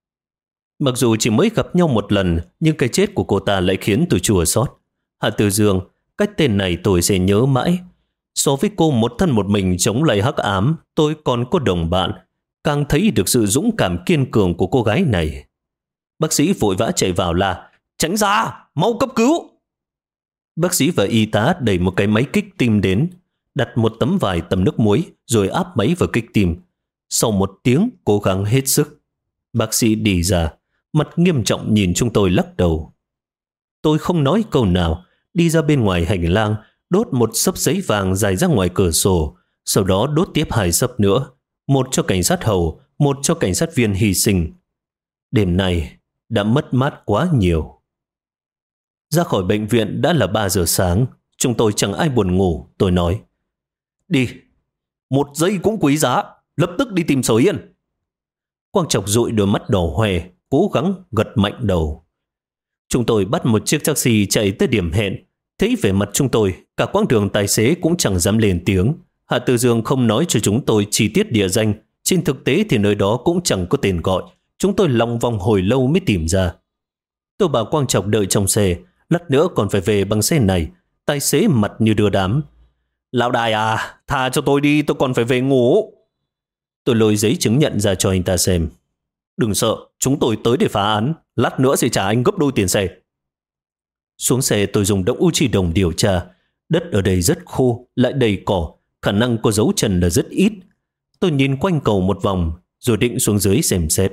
Speaker 1: Mặc dù chỉ mới gặp nhau một lần, nhưng cái chết của cô ta lại khiến tôi chua xót. Hạ Từ Dương, cái tên này tôi sẽ nhớ mãi. So với cô một thân một mình chống lại hắc ám, tôi còn có đồng bạn. Càng thấy được sự dũng cảm kiên cường của cô gái này. Bác sĩ vội vã chạy vào là: tránh ra, mau cấp cứu. Bác sĩ và y tá đẩy một cái máy kích tim đến, đặt một tấm vải tầm nước muối rồi áp máy vào kích tim. Sau một tiếng cố gắng hết sức, bác sĩ đi ra, mặt nghiêm trọng nhìn chúng tôi lắc đầu. Tôi không nói câu nào, đi ra bên ngoài hành lang, đốt một xấp giấy vàng dài ra ngoài cửa sổ, sau đó đốt tiếp 2 xấp nữa, một cho cảnh sát hầu, một cho cảnh sát viên hy sinh. Đêm nay đã mất mát quá nhiều. Ra khỏi bệnh viện đã là 3 giờ sáng, chúng tôi chẳng ai buồn ngủ. Tôi nói: đi, 1 giây cũng quý giá, lập tức đi tìm Sở Yên. Quang Trọc dụi đôi mắt đỏ hoe, cố gắng gật mạnh đầu. Chúng tôi bắt một chiếc taxi chạy tới điểm hẹn. Thấy vẻ mặt chúng tôi, cả quãng đường tài xế cũng chẳng dám lên tiếng. Hạ Từ Dương không nói cho chúng tôi chi tiết địa danh. Trên thực tế thì nơi đó cũng chẳng có tên gọi. Chúng tôi lòng vòng hồi lâu mới tìm ra. Tôi bảo Quang Trọc đợi trong xe, lát nữa còn phải về bằng xe này. Tài xế mặt như đưa đám: lão đại à, tha cho tôi đi, tôi còn phải về ngủ. Tôi lôi giấy chứng nhận ra cho anh ta xem. Đừng sợ, chúng tôi tới để phá án, lát nữa sẽ trả anh gấp đôi tiền xe. Xuống xe tôi dùng động Uchi đồng điều tra. Đất ở đây rất khô, lại đầy cỏ, khả năng có dấu chân là rất ít. Tôi nhìn quanh cầu một vòng, rồi định xuống dưới xem xét.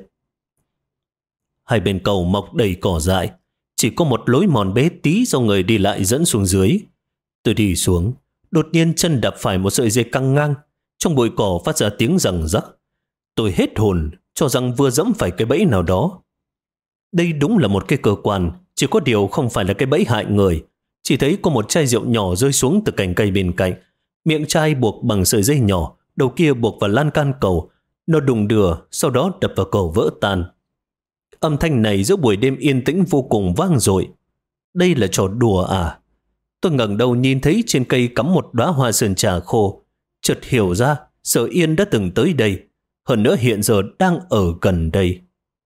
Speaker 1: Hai bên cầu mọc đầy cỏ dại, chỉ có một lối mòn bé tí do người đi lại dẫn xuống dưới. Tôi đi xuống, đột nhiên chân đạp phải một sợi dây căng ngang, trong bụi cỏ phát ra tiếng răng rắc. Tôi hết hồn, cho rằng vừa dẫm phải cái bẫy nào đó. Đây đúng là một cái cơ quan, chỉ có điều không phải là cái bẫy hại người. Chỉ thấy có một chai rượu nhỏ rơi xuống từ cành cây bên cạnh. Miệng chai buộc bằng sợi dây nhỏ, đầu kia buộc vào lan can cầu. Nó đùng đưa, sau đó đập vào cầu vỡ tan. Âm thanh này giữa buổi đêm yên tĩnh vô cùng vang dội. Đây là trò đùa à? Tôi ngẩng đầu nhìn thấy trên cây cắm một đóa hoa sơn trà khô. Chợt hiểu ra Sở Yên đã từng tới đây, hơn nữa hiện giờ đang ở gần đây.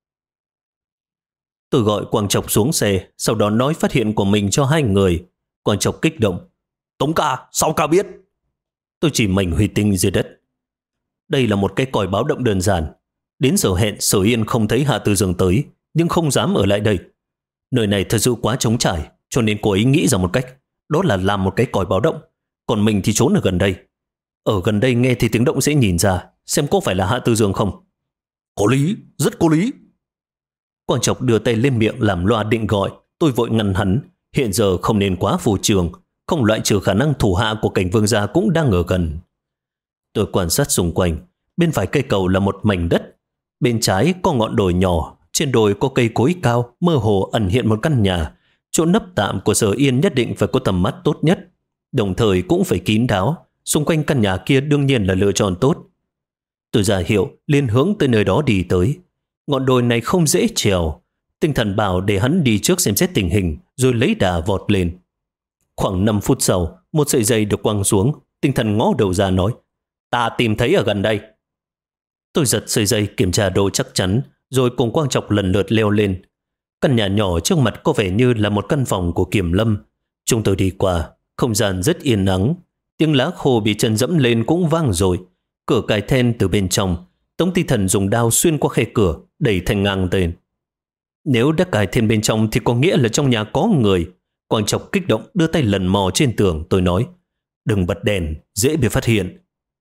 Speaker 1: Tôi gọi Quang Trọc xuống xe, sau đó nói phát hiện của mình cho 2 người. Quang Trọc kích động: Tống ca, sao ca biết? Tôi chỉ mảnh huy tinh dưới đất. Đây là một cái còi báo động đơn giản. Đến giờ hẹn Sở Yên không thấy Hạ Từ Dương tới, nhưng không dám ở lại đây. Nơi này thật sự quá trống trải, cho nên cô ấy nghĩ ra một cách, đó là làm một cái còi báo động. còn mình thì trốn ở gần đây. Ở gần đây nghe thì tiếng động sẽ nhìn ra, xem có phải là Hạ Tư Dương không. Có lý, rất có lý. Quang Trọc đưa tay lên miệng làm loa định gọi, tôi vội ngăn hắn. Hiện giờ không nên quá phô trương, không loại trừ khả năng thủ hạ của Cảnh Vương gia cũng đang ở gần. Tôi quan sát xung quanh, bên phải cây cầu là một mảnh đất, bên trái có ngọn đồi nhỏ, trên đồi có cây cối cao, mơ hồ ẩn hiện một căn nhà. Chỗ nấp tạm của Sở Yên nhất định phải có tầm mắt tốt nhất, đồng thời cũng phải kín đáo. Xung quanh căn nhà kia đương nhiên là lựa chọn tốt. Tôi ra hiệu, liền hướng tới nơi đó đi tới. Ngọn đồi này không dễ trèo. Tinh thần bảo để hắn đi trước xem xét tình hình, rồi lấy đà vọt lên. Khoảng 5 phút sau, một sợi dây được quăng xuống. Tinh thần ngó đầu ra nói, ta tìm thấy ở gần đây. Tôi giật sợi dây kiểm tra độ chắc chắn, rồi cùng Quang Trọc lần lượt leo lên. Căn nhà nhỏ trước mặt có vẻ như là một căn phòng của kiểm lâm. Chúng tôi đi qua, không gian rất yên ắng. Tiếng lá khô bị chân dẫm lên cũng vang rồi. Cửa cài then từ bên trong. Tống Ti Thần dùng đao xuyên qua khe cửa, đẩy thành ngang tên. Nếu đã cài then bên trong thì có nghĩa là trong nhà có người. Quang Trọc kích động đưa tay lần mò trên tường. Tôi nói, đừng bật đèn, dễ bị phát hiện.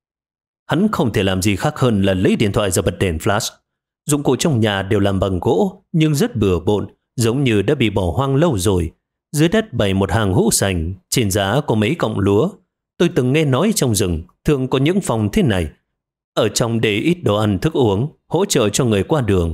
Speaker 1: Hắn không thể làm gì khác hơn là lấy điện thoại ra bật đèn flash. Dụng cụ trong nhà đều làm bằng gỗ, nhưng rất bừa bộn, giống như đã bị bỏ hoang lâu rồi. Dưới đất bày một hàng hũ sành, trên giá có mấy cọng lúa. Tôi từng nghe nói trong rừng thường có những phòng thế này. Ở trong để ít đồ ăn thức uống, hỗ trợ cho người qua đường.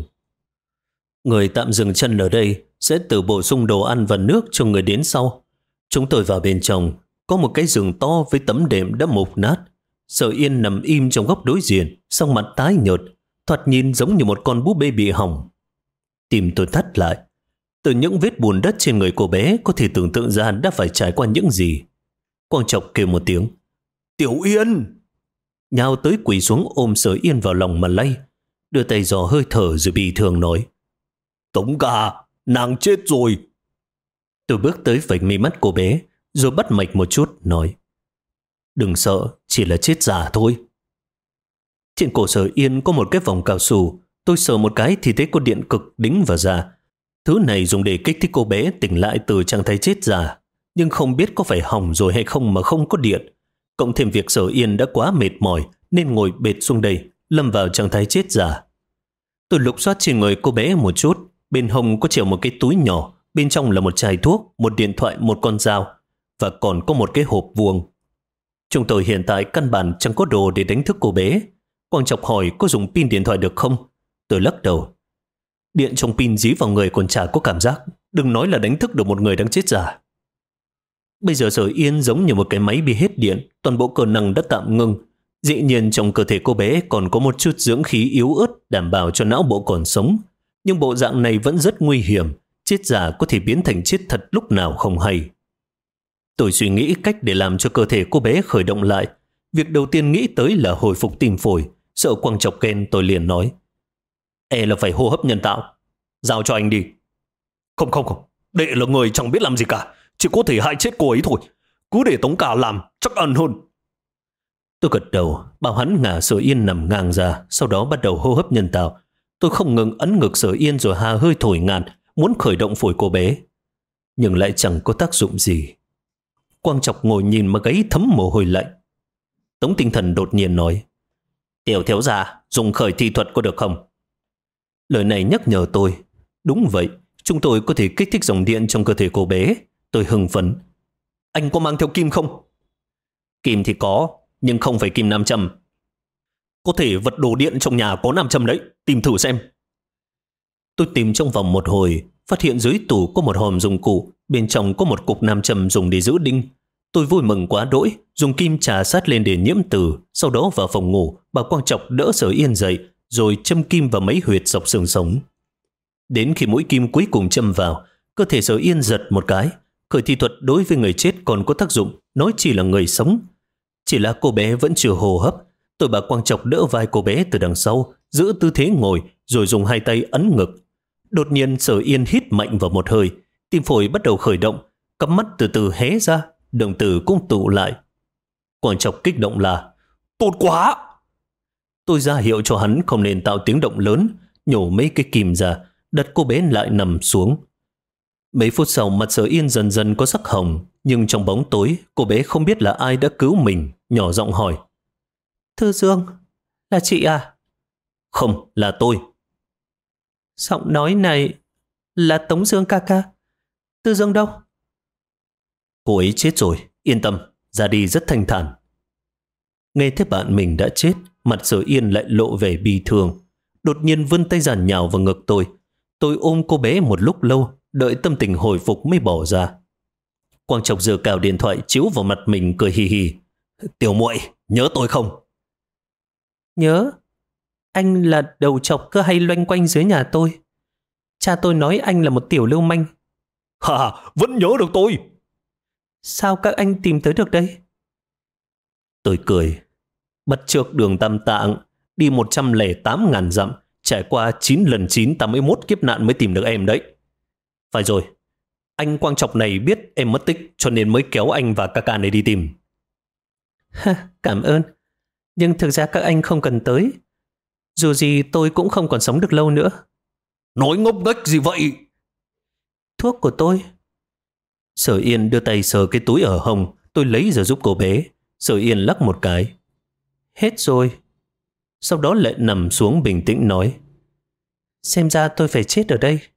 Speaker 1: Người tạm dừng chân ở đây sẽ tự bổ sung đồ ăn và nước cho người đến sau. Chúng tôi vào bên trong, có một cái giường to với tấm đệm đã mục nát. Sở Yên nằm im trong góc đối diện, sắc mặt tái nhợt, thoạt nhìn giống như một con búp bê bị hỏng. Tim tôi thắt lại. Từ những vết bùn đất trên người cô bé có thể tưởng tượng ra đã phải trải qua những gì. Quang Trọc kêu một tiếng, Tiểu Yên! Nhào tới quỳ xuống ôm Sở Yên vào lòng mà lay, đưa tay dò hơi thở rồi bị thương nói, Tống ca, nàng chết rồi. Tôi bước tới vạch mi mắt cô bé, rồi bắt mạch một chút, nói, đừng sợ, chỉ là chết giả thôi. Trên cổ Sở Yên có một cái vòng cao su. Tôi sờ một cái thì thấy có điện cực đính vào da. Thứ này dùng để kích thích cô bé tỉnh lại từ trạng thái chết giả. Nhưng không biết có phải hỏng rồi hay không mà không có điện. Cộng thêm việc Sở Yên đã quá mệt mỏi nên ngồi bệt xuống đây, lâm vào trạng thái chết giả. Tôi lục soát trên người cô bé một chút. Bên hông có treo một cái túi nhỏ, bên trong là một chai thuốc, một điện thoại, một con dao và còn có một cái hộp vuông. Chúng tôi hiện tại căn bản chẳng có đồ để đánh thức cô bé. Quang Trọc hỏi có dùng pin điện thoại được không? Tôi lắc đầu. Điện trong pin dí vào người còn chả có cảm giác, đừng nói là đánh thức được một người đang chết giả. Bây giờ Sở Yên giống như một cái máy bị hết điện, toàn bộ cơ năng đã tạm ngưng. Dĩ nhiên trong cơ thể cô bé còn có một chút dưỡng khí yếu ớt đảm bảo cho não bộ còn sống. Nhưng bộ dạng này vẫn rất nguy hiểm, chết giả có thể biến thành chết thật lúc nào không hay. Tôi suy nghĩ cách để làm cho cơ thể cô bé khởi động lại. Việc đầu tiên nghĩ tới là hồi phục tim phổi. Sợ Quang Trọc khen, tôi liền nói, là phải hô hấp nhân tạo. Giao cho anh đi. Không, đệ là người chẳng biết làm gì cả, chỉ có thể hại chết cô ấy thôi. Cứ để Tống ca làm, chắc ăn hơn. Tôi gật đầu, bảo hắn ngả Sở Yên nằm ngang ra, sau đó bắt đầu hô hấp nhân tạo. Tôi không ngừng ấn ngực Sở Yên rồi hà hơi thổi ngạt, muốn khởi động phổi cô bé. Nhưng lại chẳng có tác dụng gì. Quang Trọc ngồi nhìn mà gáy thấm mồ hôi lạnh. Tống Tinh Thần đột nhiên nói, Tiểu thiếu gia, dùng khởi thi thuật có được không? Lời này nhắc nhở tôi. Đúng vậy, chúng tôi có thể kích thích dòng điện trong cơ thể cô bé. Tôi hưng phấn. Anh có mang theo kim không? Kim thì có, nhưng không phải kim nam châm. Có thể vật đồ điện trong nhà có nam châm đấy, tìm thử xem. Tôi tìm trong vòng một hồi, phát hiện dưới tủ có một hòm dụng cụ, bên trong có một cục nam châm dùng để giữ đinh. Tôi vui mừng quá đỗi, dùng kim chà sát lên để nhiễm từ, sau đó vào phòng ngủ, bà Quang Trọc đỡ Sở Yên dậy, rồi châm kim vào mấy huyệt dọc xương sống. Đến khi mũi kim cuối cùng châm vào, cơ thể Sở Yên giật một cái. Khởi thi thuật đối với người chết còn có tác dụng, nói chỉ là người sống. Chỉ là cô bé vẫn chưa hô hấp. Tôi bà Quang Trọc đỡ vai cô bé từ đằng sau, giữ tư thế ngồi, rồi dùng hai tay ấn ngực. Đột nhiên Sở Yên hít mạnh vào một hơi, tim phổi bắt đầu khởi động, cặp mắt từ từ hé ra, đồng tử cũng tụ lại. Quang Trọc kích động là, tốt quá! Tôi ra hiệu cho hắn không nên tạo tiếng động lớn, nhổ mấy cái kìm ra, đặt cô bé lại nằm xuống. Mấy phút sau mặt Sở Yên dần dần có sắc hồng, nhưng trong bóng tối cô bé không biết là ai đã cứu mình, nhỏ giọng hỏi. Thư Dương, là chị à? Không, là tôi. Giọng nói này là Tống Dương ca ca. Tư Dương đâu? Cô ấy chết rồi, yên tâm, ra đi rất thanh thản. Nghe thấy bạn mình đã chết, mặt Sở Yên lại lộ vẻ bi thương. Đột nhiên vươn tay giàn nhào vào ngực tôi. Tôi ôm cô bé một lúc lâu, đợi tâm tình hồi phục mới bỏ ra. Quang Trọc giơ cao điện thoại chiếu vào mặt mình cười hì hì. Tiểu muội, nhớ tôi không? Nhớ. Anh là đầu trọc cứ hay loanh quanh dưới nhà tôi. Cha tôi nói anh là một tiểu lưu manh. Hà, vẫn nhớ được tôi. Sao các anh tìm tới được đây? Tôi cười. Bắt trước đường Tam Tạng, đi 108.000 dặm, trải qua 9 lần 981 kiếp nạn mới tìm được em đấy. Phải rồi, anh Quang Trọc này biết em mất tích cho nên mới kéo anh và ca ca này đi tìm. Cảm ơn, nhưng thực ra các anh không cần tới. Dù gì tôi cũng không còn sống được lâu nữa. Nói ngốc nghếch gì vậy? Thuốc của tôi. Sở Yên đưa tay sờ cái túi ở hông, tôi lấy ra giúp cô bé. Sở Yên lắc một cái. Hết rồi. Sau đó lại nằm xuống bình tĩnh nói. Xem ra tôi phải chết ở đây.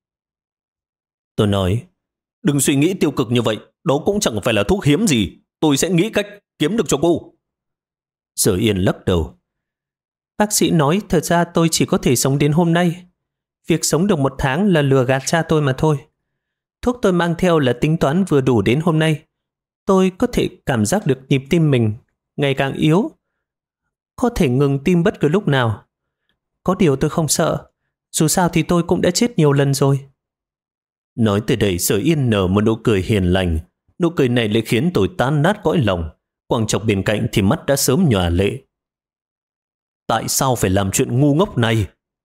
Speaker 1: Tôi nói, đừng suy nghĩ tiêu cực như vậy, đó cũng chẳng phải là thuốc hiếm gì. Tôi sẽ nghĩ cách kiếm được cho cô. Sở Yên lắc đầu. Bác sĩ nói thật ra tôi chỉ có thể sống đến hôm nay. Việc sống được 1 tháng là lừa gạt cha tôi mà thôi. Thuốc tôi mang theo là tính toán vừa đủ đến hôm nay. Tôi có thể cảm giác được nhịp tim mình ngày càng yếu. Có thể ngừng tim bất cứ lúc nào. Có điều tôi không sợ. Dù sao thì tôi cũng đã chết nhiều lần rồi. Nói từ đây Sở Yên nở một nụ cười hiền lành. Nụ cười này lại khiến tôi tan nát cõi lòng. Quang Trọc bên cạnh thì mắt đã sớm nhòa lệ. Tại sao phải làm chuyện ngu ngốc này?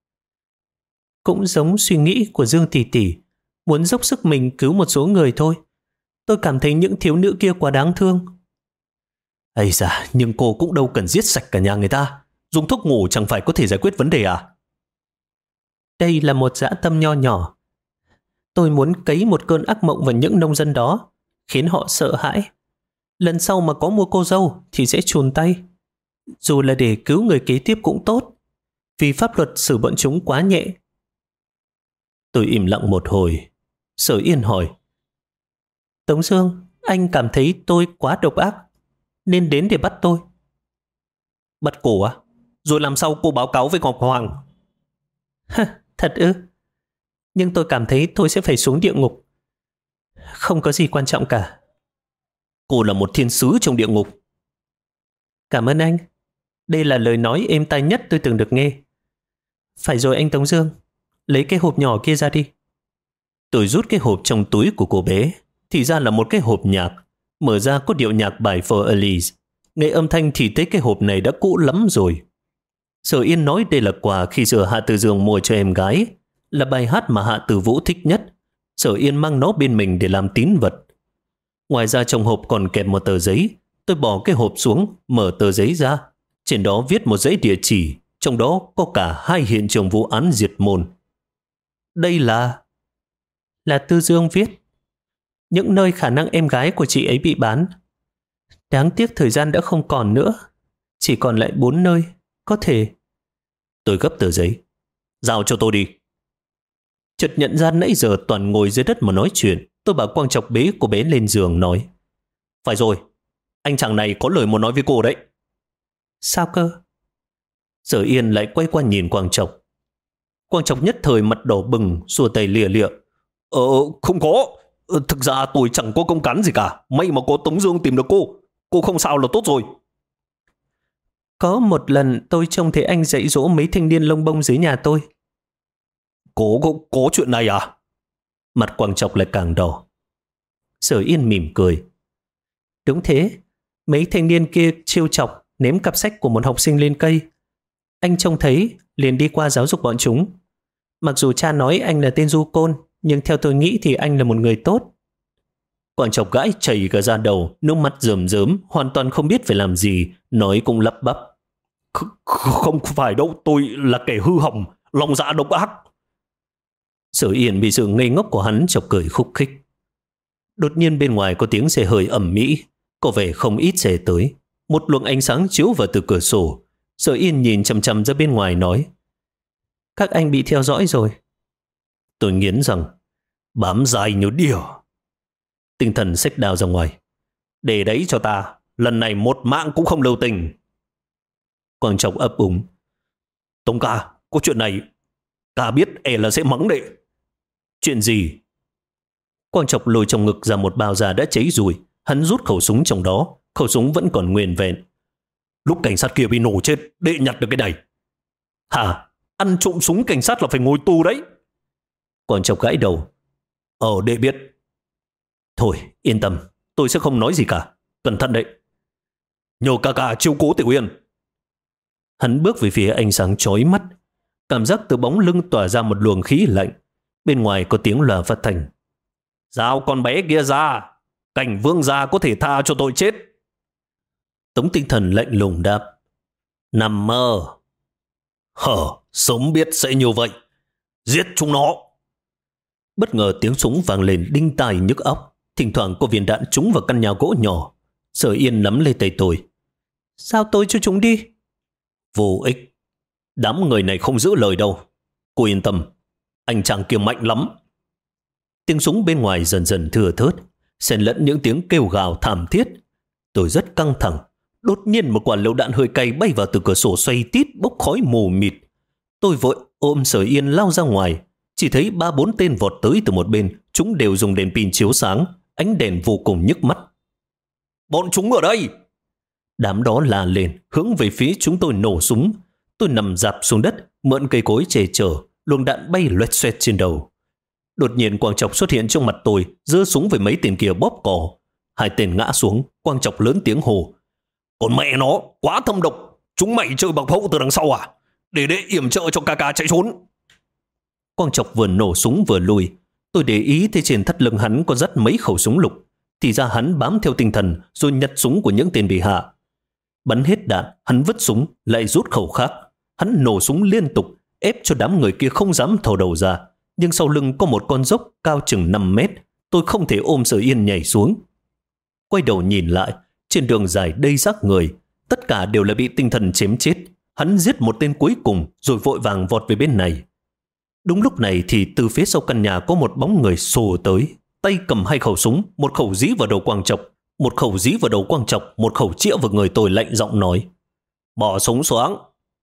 Speaker 1: Cũng giống suy nghĩ của Dương tỷ tỷ, muốn dốc sức mình cứu một số người thôi. Tôi cảm thấy những thiếu nữ kia quá đáng thương. Ây da, nhưng cô cũng đâu cần giết sạch cả nhà người ta. Dùng thuốc ngủ chẳng phải có thể giải quyết vấn đề à? Đây là một dã tâm nho nhỏ. Tôi muốn cấy một cơn ác mộng vào những nông dân đó, khiến họ sợ hãi. Lần sau mà có mua cô dâu thì sẽ chùn tay. Dù là để cứu người kế tiếp cũng tốt, vì pháp luật xử bọn chúng quá nhẹ. Tôi im lặng một hồi. Sở Yên hỏi. Tống Dương, anh cảm thấy tôi quá độc ác nên đến để bắt tôi. Bắt cô à? Rồi làm sao cô báo cáo với Ngọc Hoàng? Thật ư? Nhưng tôi cảm thấy tôi sẽ phải xuống địa ngục. Không có gì quan trọng cả. Cô là một thiên sứ trong địa ngục. Cảm ơn anh. Đây là lời nói êm tai nhất tôi từng được nghe. Phải rồi anh Tống Dương, lấy cái hộp nhỏ kia ra đi. Tôi rút cái hộp trong túi của cô bé. Thì ra là một cái hộp nhạc. Mở ra có điệu nhạc bài For Elise. Nghe âm thanh thì thấy cái hộp này đã cũ lắm rồi. Sở Yên nói đây là quà khi giờ Hạ Tử Dương mua cho em gái. Là bài hát mà Hạ Tử Vũ thích nhất. Sở Yên mang nó bên mình để làm tín vật. Ngoài ra trong hộp còn kèm một tờ giấy. Tôi bỏ cái hộp xuống, mở tờ giấy ra. Trên đó viết một dãy địa chỉ. Trong đó có cả 2 hiện trường vụ án diệt môn. Đây là Tư Dương viết. Những nơi khả năng em gái của chị ấy bị bán. Đáng tiếc thời gian đã không còn nữa. Chỉ còn lại 4 nơi. Có thể. Tôi gấp tờ giấy. Giao cho tôi đi. Chợt nhận ra nãy giờ toàn ngồi dưới đất mà nói chuyện. Tôi bảo Quang Trọc bế cô bé lên giường nói. Phải rồi, anh chàng này có lời muốn nói với cô đấy. Sao cơ? Sở Yên lại quay qua nhìn Quang Trọc. Quang Trọc nhất thời mặt đỏ bừng, xua tay lìa lịa. Không có. Thực ra tôi chẳng có công cán gì cả. May mà có Tống Dương tìm được cô. Cô không sao là tốt rồi. Có một lần tôi trông thấy anh dạy dỗ mấy thanh niên lông bông dưới nhà tôi. Có chuyện này à? Mặt Quang Trọc lại càng đỏ. Sở Yên mỉm cười. Đúng thế. Mấy thanh niên kia trêu chọc ném cặp sách của một học sinh lên cây. Anh trông thấy liền đi qua giáo dục bọn chúng. Mặc dù cha nói anh là tên du côn, nhưng theo tôi nghĩ thì anh là một người tốt. Quang Trọc gãi chảy cả da đầu, nước mắt rơm rớm, hoàn toàn không biết phải làm gì, nói cũng lắp bắp. Không phải đâu, tôi là kẻ hư hỏng, lòng dạ độc ác. Sở Yên bị sự ngây ngốc của hắn chọc cười khúc khích. Đột nhiên bên ngoài có tiếng xe hơi ầm ĩ, có vẻ không ít xe tới. Một luồng ánh sáng chiếu vào từ cửa sổ. Sở Yên nhìn chằm chằm ra bên ngoài nói: các anh bị theo dõi rồi. Tôi nghiến rằng: bám dài như đỉa. Tinh thần xách đao ra ngoài: để đấy cho ta, lần này một mạng cũng không lưu tình. Quang Trọng ấp úng: Tống ca, có chuyện này, ca biết e là sẽ mắng đấy. Chuyện gì? Quang Trọng lôi trong ngực ra một bao da đã cháy rùi. Hắn rút khẩu súng trong đó. Khẩu súng vẫn còn nguyên vẹn. Lúc cảnh sát kia bị nổ chết, đệ nhặt được cái này. Hả? Ăn trộm súng cảnh sát là phải ngồi tù đấy. Quang Trọng gãi đầu: đệ biết. Thôi yên tâm, tôi sẽ không nói gì cả. Cẩn thận đấy. Nhờ ca ca chiếu cố Tiểu Uyên. Hắn bước về phía ánh sáng chói mắt. Cảm giác từ bóng lưng tỏa ra một luồng khí lạnh. Bên ngoài có tiếng loa phát thành: giao con bé kia ra, Cảnh Vương gia có thể tha cho tôi chết. Tống Tinh Thần lạnh lùng đáp: nằm mơ. Sớm biết sẽ như vậy. Giết chúng nó. Bất ngờ tiếng súng vang lên đinh tai nhức óc. Thỉnh thoảng có viên đạn trúng vào căn nhà gỗ nhỏ. Sở Yên nắm lấy tay tôi: sao tôi cho chúng đi? Vô ích. Đám người này không giữ lời đâu. Cô yên tâm, anh chàng kia mạnh lắm. Tiếng súng bên ngoài dần dần thưa thớt, xen lẫn những tiếng kêu gào thảm thiết. Tôi rất căng thẳng. Đột nhiên một quả lựu đạn hơi cay bay vào từ cửa sổ xoay tít bốc khói mù mịt. Tôi vội ôm Sở Yên lao ra ngoài. Chỉ thấy 3-4 tên vọt tới từ một bên. Chúng đều dùng đèn pin chiếu sáng. Ánh đèn vô cùng nhức mắt. Bọn chúng ở đây! Đám đó la lên, hướng về phía chúng tôi nổ súng. Tôi nằm dạp xuống đất, mượn cây cối che chở. Luồng đạn bay loẹt xoẹt trên đầu. Đột nhiên Quang Trọng xuất hiện trong mặt tôi, giơ súng với mấy tên kia bóp cò. Hai tên ngã xuống. Quang Trọng lớn tiếng hồ: còn mẹ nó, quá thâm độc. Chúng mày chơi bằng phẫu từ đằng sau à? Để đệ yểm trợ cho ca ca chạy trốn. Quang Trọng vừa nổ súng vừa lùi. Tôi để ý thấy trên thắt lưng hắn có dắt mấy khẩu súng lục. Thì ra hắn bám theo tinh thần rồi nhặt súng của những tên bị hạ. Bắn hết đạn, hắn vứt súng, lại rút khẩu khác. Hắn nổ súng liên tục, ép cho đám người kia không dám thò đầu ra. Nhưng sau lưng có một con dốc cao chừng 5 mét. Tôi không thể ôm Sở Yên nhảy xuống. Quay đầu nhìn lại, trên đường dài đầy xác người. Tất cả đều là bị tinh thần chém chết. Hắn giết một tên cuối cùng rồi vội vàng vọt về bên này. Đúng lúc này thì từ phía sau căn nhà có một bóng người xô tới. Tay cầm 2 khẩu súng, một khẩu dí vào đầu Quang Trọng, một khẩu dí vào đầu Quang Trọng, một khẩu chĩa vào người tôi, lạnh giọng nói: bỏ súng xuống.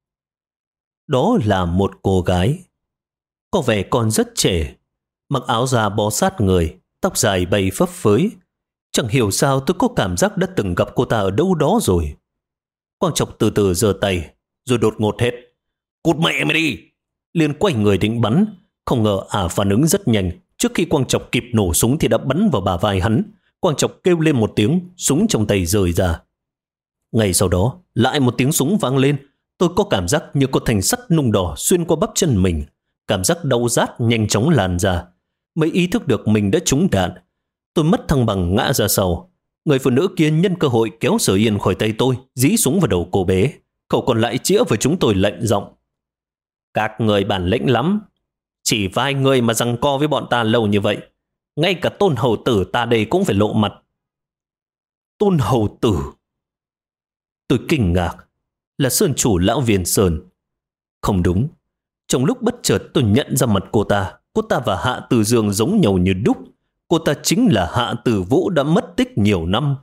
Speaker 1: Đó là một cô gái. Có vẻ còn rất trẻ, mặc áo da bó sát người, tóc dài bay phấp phới. Chẳng hiểu sao tôi có cảm giác đã từng gặp cô ta ở đâu đó rồi. Quang Trọng từ từ giơ tay, rồi đột ngột hét: cút mẹ mày đi! Liền quay người định bắn. Không ngờ phản ứng rất nhanh. Trước khi Quang Trọng kịp nổ súng thì đã bắn vào bả vai hắn. Quang Trọng kêu lên một tiếng, súng trong tay rời ra. Ngay sau đó, lại một tiếng súng vang lên. Tôi có cảm giác như có thanh sắt nung đỏ xuyên qua bắp chân mình. Cảm giác đau rát nhanh chóng lan ra. Mới ý thức được mình đã trúng đạn. Tôi mất thăng bằng ngã ra sau. Người phụ nữ kia nhân cơ hội kéo Sở Yên khỏi tay tôi, dí súng vào đầu cô bé. Cậu còn lại chĩa với chúng tôi lạnh giọng: các người bản lĩnh lắm. Chỉ vài người mà giằng co với bọn ta lâu như vậy. Ngay cả Tôn hầu tử ta đây cũng phải lộ mặt. Tôn hầu tử? Tôi kinh ngạc. Là sơn chủ lão Viên Sơn. Không đúng. Trong lúc bất chợt tôi nhận ra mặt cô ta. Cô ta và Hạ Từ Dương giống nhau như đúc. Cô ta chính là Hạ Từ Vũ đã mất tích nhiều năm.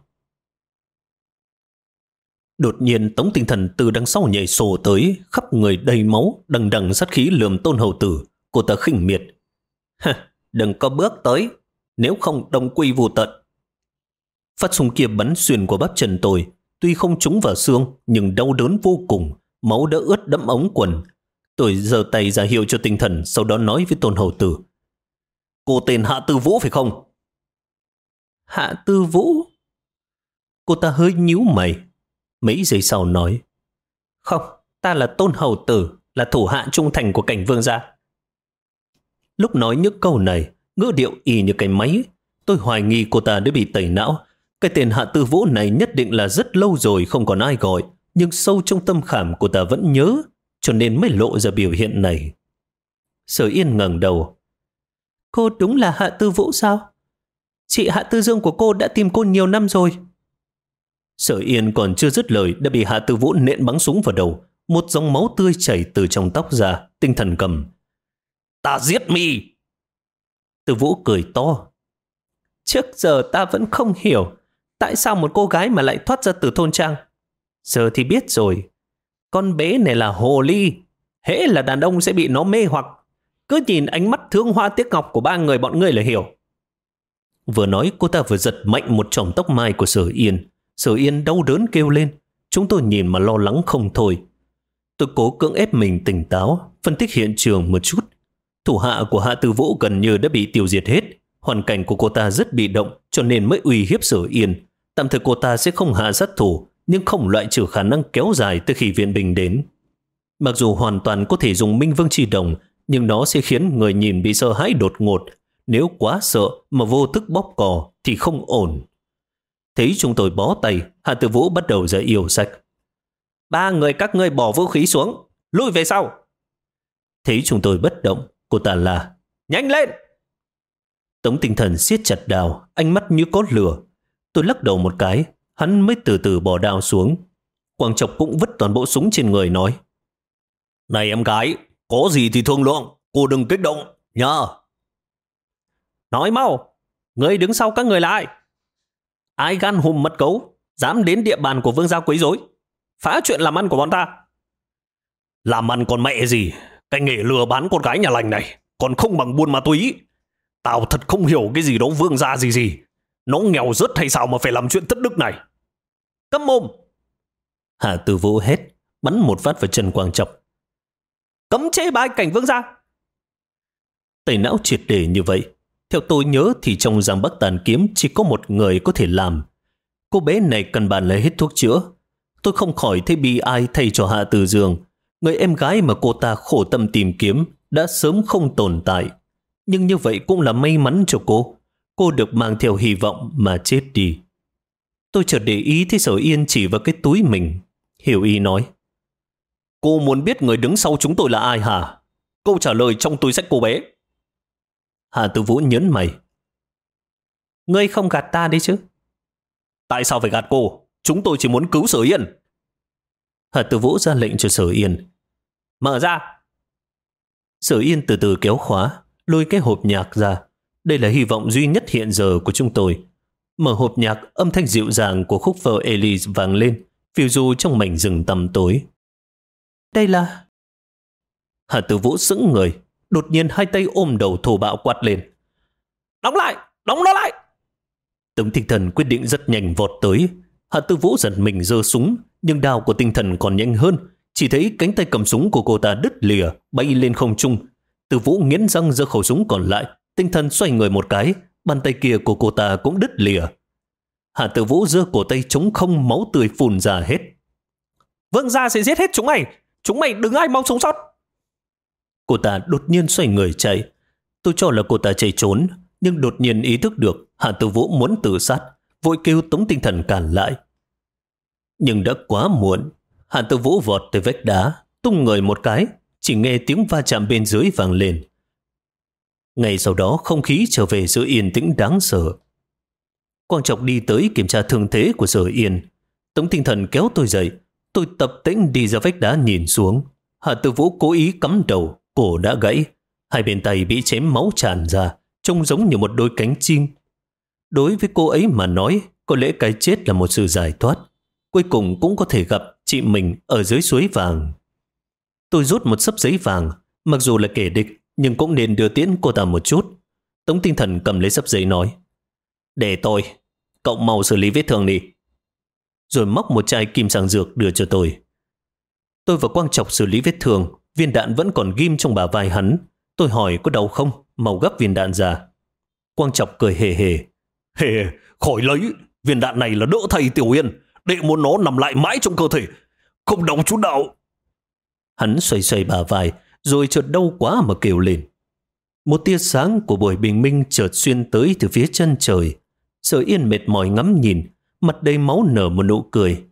Speaker 1: Đột nhiên Tống Tinh Thần từ đằng sau nhảy sổ tới, khắp người đầy máu, đằng đằng sát khí lườm Tôn hầu tử. Cô ta khinh miệt: đừng có bước tới, nếu không đồng quy vu tận. Phát súng kia bắn xuyên qua bắp chân tôi. Tuy không trúng vào xương, nhưng đau đớn vô cùng. Máu đã ướt đẫm ống quần. Tôi giơ tay ra hiệu cho Tinh Thần, sau đó nói với Tôn hầu tử: cô tên Hạ Tư Vũ phải không? Hạ Tư Vũ? Cô ta hơi nhíu mày. Mấy giây sau nói: không, ta là Tôn hầu tử, là thủ hạ trung thành của Cảnh Vương gia. Lúc nói những câu này, ngữ điệu y như cái máy. Tôi hoài nghi cô ta đã bị tẩy não. Cái tên Hạ Tư Vũ này nhất định là rất lâu rồi không còn ai gọi, nhưng sâu trong tâm khảm cô ta vẫn nhớ, cho nên mới lộ ra biểu hiện này. Sở Yên ngẩng đầu: Cô đúng là Hạ Tư Vũ sao? Chị Hạ Tư Dương của cô đã tìm cô nhiều năm rồi. Sở Yên còn chưa dứt lời đã bị Hạ Tư Vũ nện bắn súng vào đầu. Một dòng máu tươi chảy từ trong tóc ra, tinh thần cầm. Ta giết mi! Tư Vũ cười to. Trước giờ ta vẫn không hiểu tại sao một cô gái mà lại thoát ra từ thôn trang. Giờ thì biết rồi. Con bé này là hồ ly. Hễ là đàn ông sẽ bị nó mê hoặc. Cứ nhìn ánh mắt thương hoa tiếc ngọc của ba người bọn ngươi là hiểu. Vừa nói cô ta vừa giật mạnh một chòm tóc mai của Sở Yên. Sở Yên đau đớn kêu lên. Chúng tôi nhìn mà lo lắng không thôi. Tôi cố cưỡng ép mình tỉnh táo, phân tích hiện trường một chút. Thủ hạ của Hạ Tư Vũ gần như đã bị tiêu diệt hết. Hoàn cảnh của cô ta rất bị động cho nên mới uy hiếp Sở Yên. Tạm thời cô ta sẽ không hạ sát thủ, nhưng không loại trừ khả năng kéo dài tới khi viện binh đến. Mặc dù hoàn toàn có thể dùng Minh Vương Chi Đồng, nhưng nó sẽ khiến người nhìn bị sợ hãi đột ngột. Nếu quá sợ mà vô thức bóp cò thì không ổn. Thấy chúng tôi bó tay, Hạ Tư Vũ bắt đầu ra yêu sách. Ba người các ngươi bỏ vũ khí xuống, lùi về sau. Thấy chúng tôi bất động, cô ta là nhanh lên. Tống Tinh Thần siết chặt đao, ánh mắt như có lửa. Tôi lắc đầu một cái, hắn mới từ từ bỏ đao xuống. Quang Trọc cũng vứt toàn bộ súng trên người nói. Này em gái, có gì thì thương lượng, cô đừng kích động, nhá. Nói mau, người đứng sau các người là ai? Ai gan hùm mật gấu, dám đến địa bàn của vương gia quấy rối, phá chuyện làm ăn của bọn ta? Làm ăn còn mẹ gì, cái nghề lừa bán con gái nhà lành này còn không bằng buôn ma túy. Tao thật không hiểu cái gì đó vương gia gì. Nó nghèo rớt hay sao mà phải làm chuyện thất đức này? Câm mồm! Hạ Tư Vũ hét, bắn một phát vào chân Quang Trọc. Cấm chế bái cảnh vương gia! Tẩy não triệt để như vậy. Theo tôi nhớ thì trong Giang Bắc Tàn Kiếm chỉ có một người có thể làm. Cô bé này căn bản là hết thuốc chữa. Tôi không khỏi thấy bi ai thay cho Hạ Tư Dương. Người em gái mà cô ta khổ tâm tìm kiếm đã sớm không tồn tại. Nhưng như vậy cũng là may mắn cho cô. Cô được mang theo hy vọng mà chết đi. Tôi chợt để ý thấy Sở Yên chỉ vào cái túi mình. Hiểu ý nói. Cô muốn biết người đứng sau chúng tôi là ai hả? Câu trả lời trong túi xách cô bé. Hạ Tư Vũ nhớn mày. Ngươi không gạt ta đấy chứ? Tại sao phải gạt cô? Chúng tôi chỉ muốn cứu Sở Yên. Hạ Tư Vũ ra lệnh cho Sở Yên. Mở ra. Sở Yên từ từ kéo khóa, lôi cái hộp nhạc ra. Đây là hy vọng duy nhất hiện giờ của chúng tôi. Mở hộp nhạc, âm thanh dịu dàng của khúc vở Elise vang lên, phiêu du trong mảnh rừng tăm tối. Đây là... Hạ Tư Vũ sững người, đột nhiên hai tay ôm đầu thô bạo quát lên. Đóng lại! Đóng nó lại! Tống Tinh Thần quyết định rất nhanh vọt tới. Hạ Tư Vũ giật mình giơ súng, nhưng đao của Tinh Thần còn nhanh hơn. Chỉ thấy cánh tay cầm súng của cô ta đứt lìa, bay lên không trung. Tư Vũ nghiến răng giơ khẩu súng còn lại. Tinh Thần xoay người một cái, bàn tay kia của cô ta cũng đứt lìa. Hạ Tư Vũ giơ cổ tay trống không, máu tươi phun ra hết. Vương gia sẽ giết hết chúng mày! Chúng mày đừng ai mong sống sót! Cô ta đột nhiên xoay người chạy. Tôi cho là cô ta chạy trốn, nhưng đột nhiên ý thức được Hạ Tư Vũ muốn tự sát, vội kêu Tống Tinh Thần cản lại. Nhưng đã quá muộn. Hạ Tư Vũ vọt tới vách đá, tung người một cái, chỉ nghe tiếng va chạm bên dưới vang lên. Ngay sau đó không khí trở về sự yên tĩnh đáng sợ. Quang Trọc đi tới kiểm tra thương thế của Sở Yên. Tống Tinh Thần kéo tôi dậy. Tôi tập tễnh đi ra vách đá nhìn xuống. Hạ Tư Vũ cố ý cắm đầu, cổ đã gãy. Hai bên tay bị chém máu tràn ra, trông giống như một đôi cánh chim. Đối với cô ấy mà nói, có lẽ cái chết là một sự giải thoát. Cuối cùng cũng có thể gặp chị mình ở dưới suối vàng. Tôi rút một xấp giấy vàng, mặc dù là kẻ địch, nhưng cũng nên đưa tiễn cô ta một chút. Tống Tinh Thần cầm lấy xấp giấy nói. Để tôi, cậu mau xử lý vết thương đi. Rồi móc một chai kim sang dược đưa cho tôi. Tôi và Quang Trọc xử lý vết thương, viên đạn vẫn còn ghim trong bả vai hắn. Tôi hỏi có đau không, mau gấp viên đạn ra. Quang Trọc cười hề hề. Hề, khỏi lấy, viên đạn này là đỡ thầy Tiểu Yên, để muốn nó nằm lại mãi trong cơ thể, không đau chút nào. Hắn xoay xoay bả vai, rồi chợt đau quá mà kêu lên. Một tia sáng của buổi bình minh chợt xuyên tới từ phía chân trời. Sở Yên mệt mỏi ngắm nhìn, mặt đầy máu nở một nụ cười.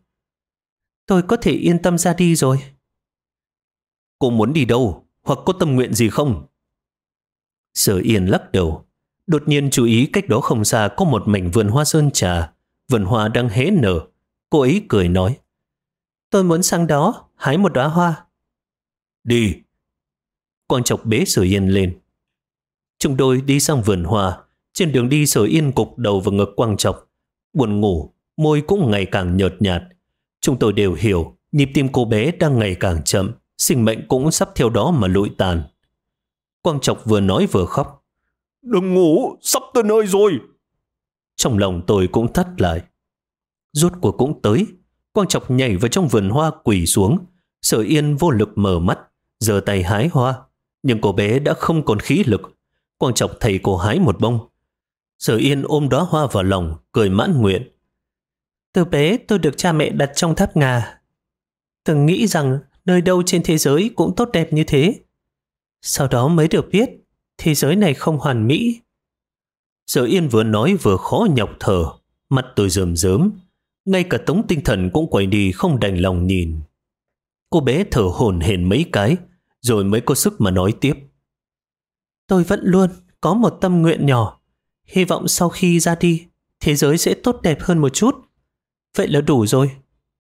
Speaker 1: Tôi có thể yên tâm ra đi rồi. Cô muốn đi đâu, hoặc có tâm nguyện gì không? Sở Yên lắc đầu, đột nhiên chú ý cách đó không xa có một mảnh vườn hoa sơn trà, vườn hoa đang hé nở. Cô ấy cười nói, tôi muốn sang đó hái một đóa hoa. Đi. Quang Trọc bế Sở Yên lên. Chúng đôi đi sang vườn hoa. Trên đường đi Sở Yên gục đầu vào ngực Quang Trọc, buồn ngủ, môi cũng ngày càng nhợt nhạt. Chúng tôi đều hiểu nhịp tim cô bé đang ngày càng chậm, sinh mệnh cũng sắp theo đó mà lụi tàn. Quang Trọc vừa nói vừa khóc. Đừng ngủ, sắp tới nơi rồi. Trong lòng tôi cũng thắt lại. Rốt cuộc cũng tới. Quang Trọc nhảy vào trong vườn hoa quỳ xuống. Sở Yên vô lực mở mắt, giơ tay hái hoa. Nhưng cô bé đã không còn khí lực. Quang Trọc thầy cô hái một bông. Sở Yên ôm đóa hoa vào lòng, cười mãn nguyện. Từ bé tôi được cha mẹ đặt trong tháp ngà. Từng nghĩ rằng nơi đâu trên thế giới cũng tốt đẹp như thế. Sau đó mới được biết thế giới này không hoàn mỹ. Sở Yên vừa nói vừa khó nhọc thở, mặt tôi rơm rớm. Ngay cả Tống Tinh Thần cũng quay đi không đành lòng nhìn. Cô bé thở hổn hển mấy cái, rồi mới có sức mà nói tiếp. Tôi vẫn luôn có một tâm nguyện nhỏ, hy vọng sau khi ra đi, thế giới sẽ tốt đẹp hơn một chút. Vậy là đủ rồi.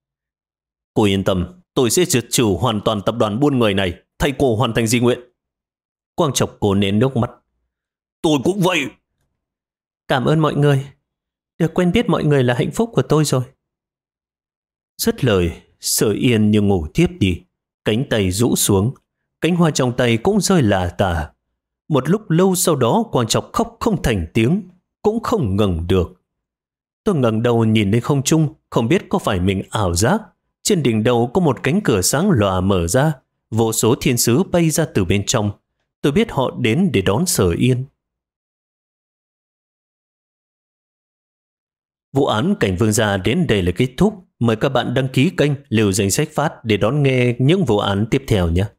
Speaker 1: Cô yên tâm, tôi sẽ diệt trừ hoàn toàn tập đoàn buôn người này, thay cô hoàn thành di nguyện. Quang Trọc cố nén nước mắt. Tôi cũng vậy. Cảm ơn mọi người. Được quen biết mọi người là hạnh phúc của tôi rồi. Dứt lời, Sở Yên như ngủ tiếp đi. Cánh tay rũ xuống, cánh hoa trong tay cũng rơi lả tả. Một lúc lâu sau đó Quang Trọc khóc không thành tiếng, cũng không ngừng được. Tôi ngẩng đầu nhìn lên không trung, không biết có phải mình ảo giác. Trên đỉnh đầu có một cánh cửa sáng lòa mở ra, vô số thiên sứ bay ra từ bên trong. Tôi biết họ đến để đón Sở Yên. Vụ án Cảnh Vương Gia đến đây là kết thúc. Mời các bạn đăng ký kênh Liều Danh Sách Phát để đón nghe những vụ án tiếp theo nhé.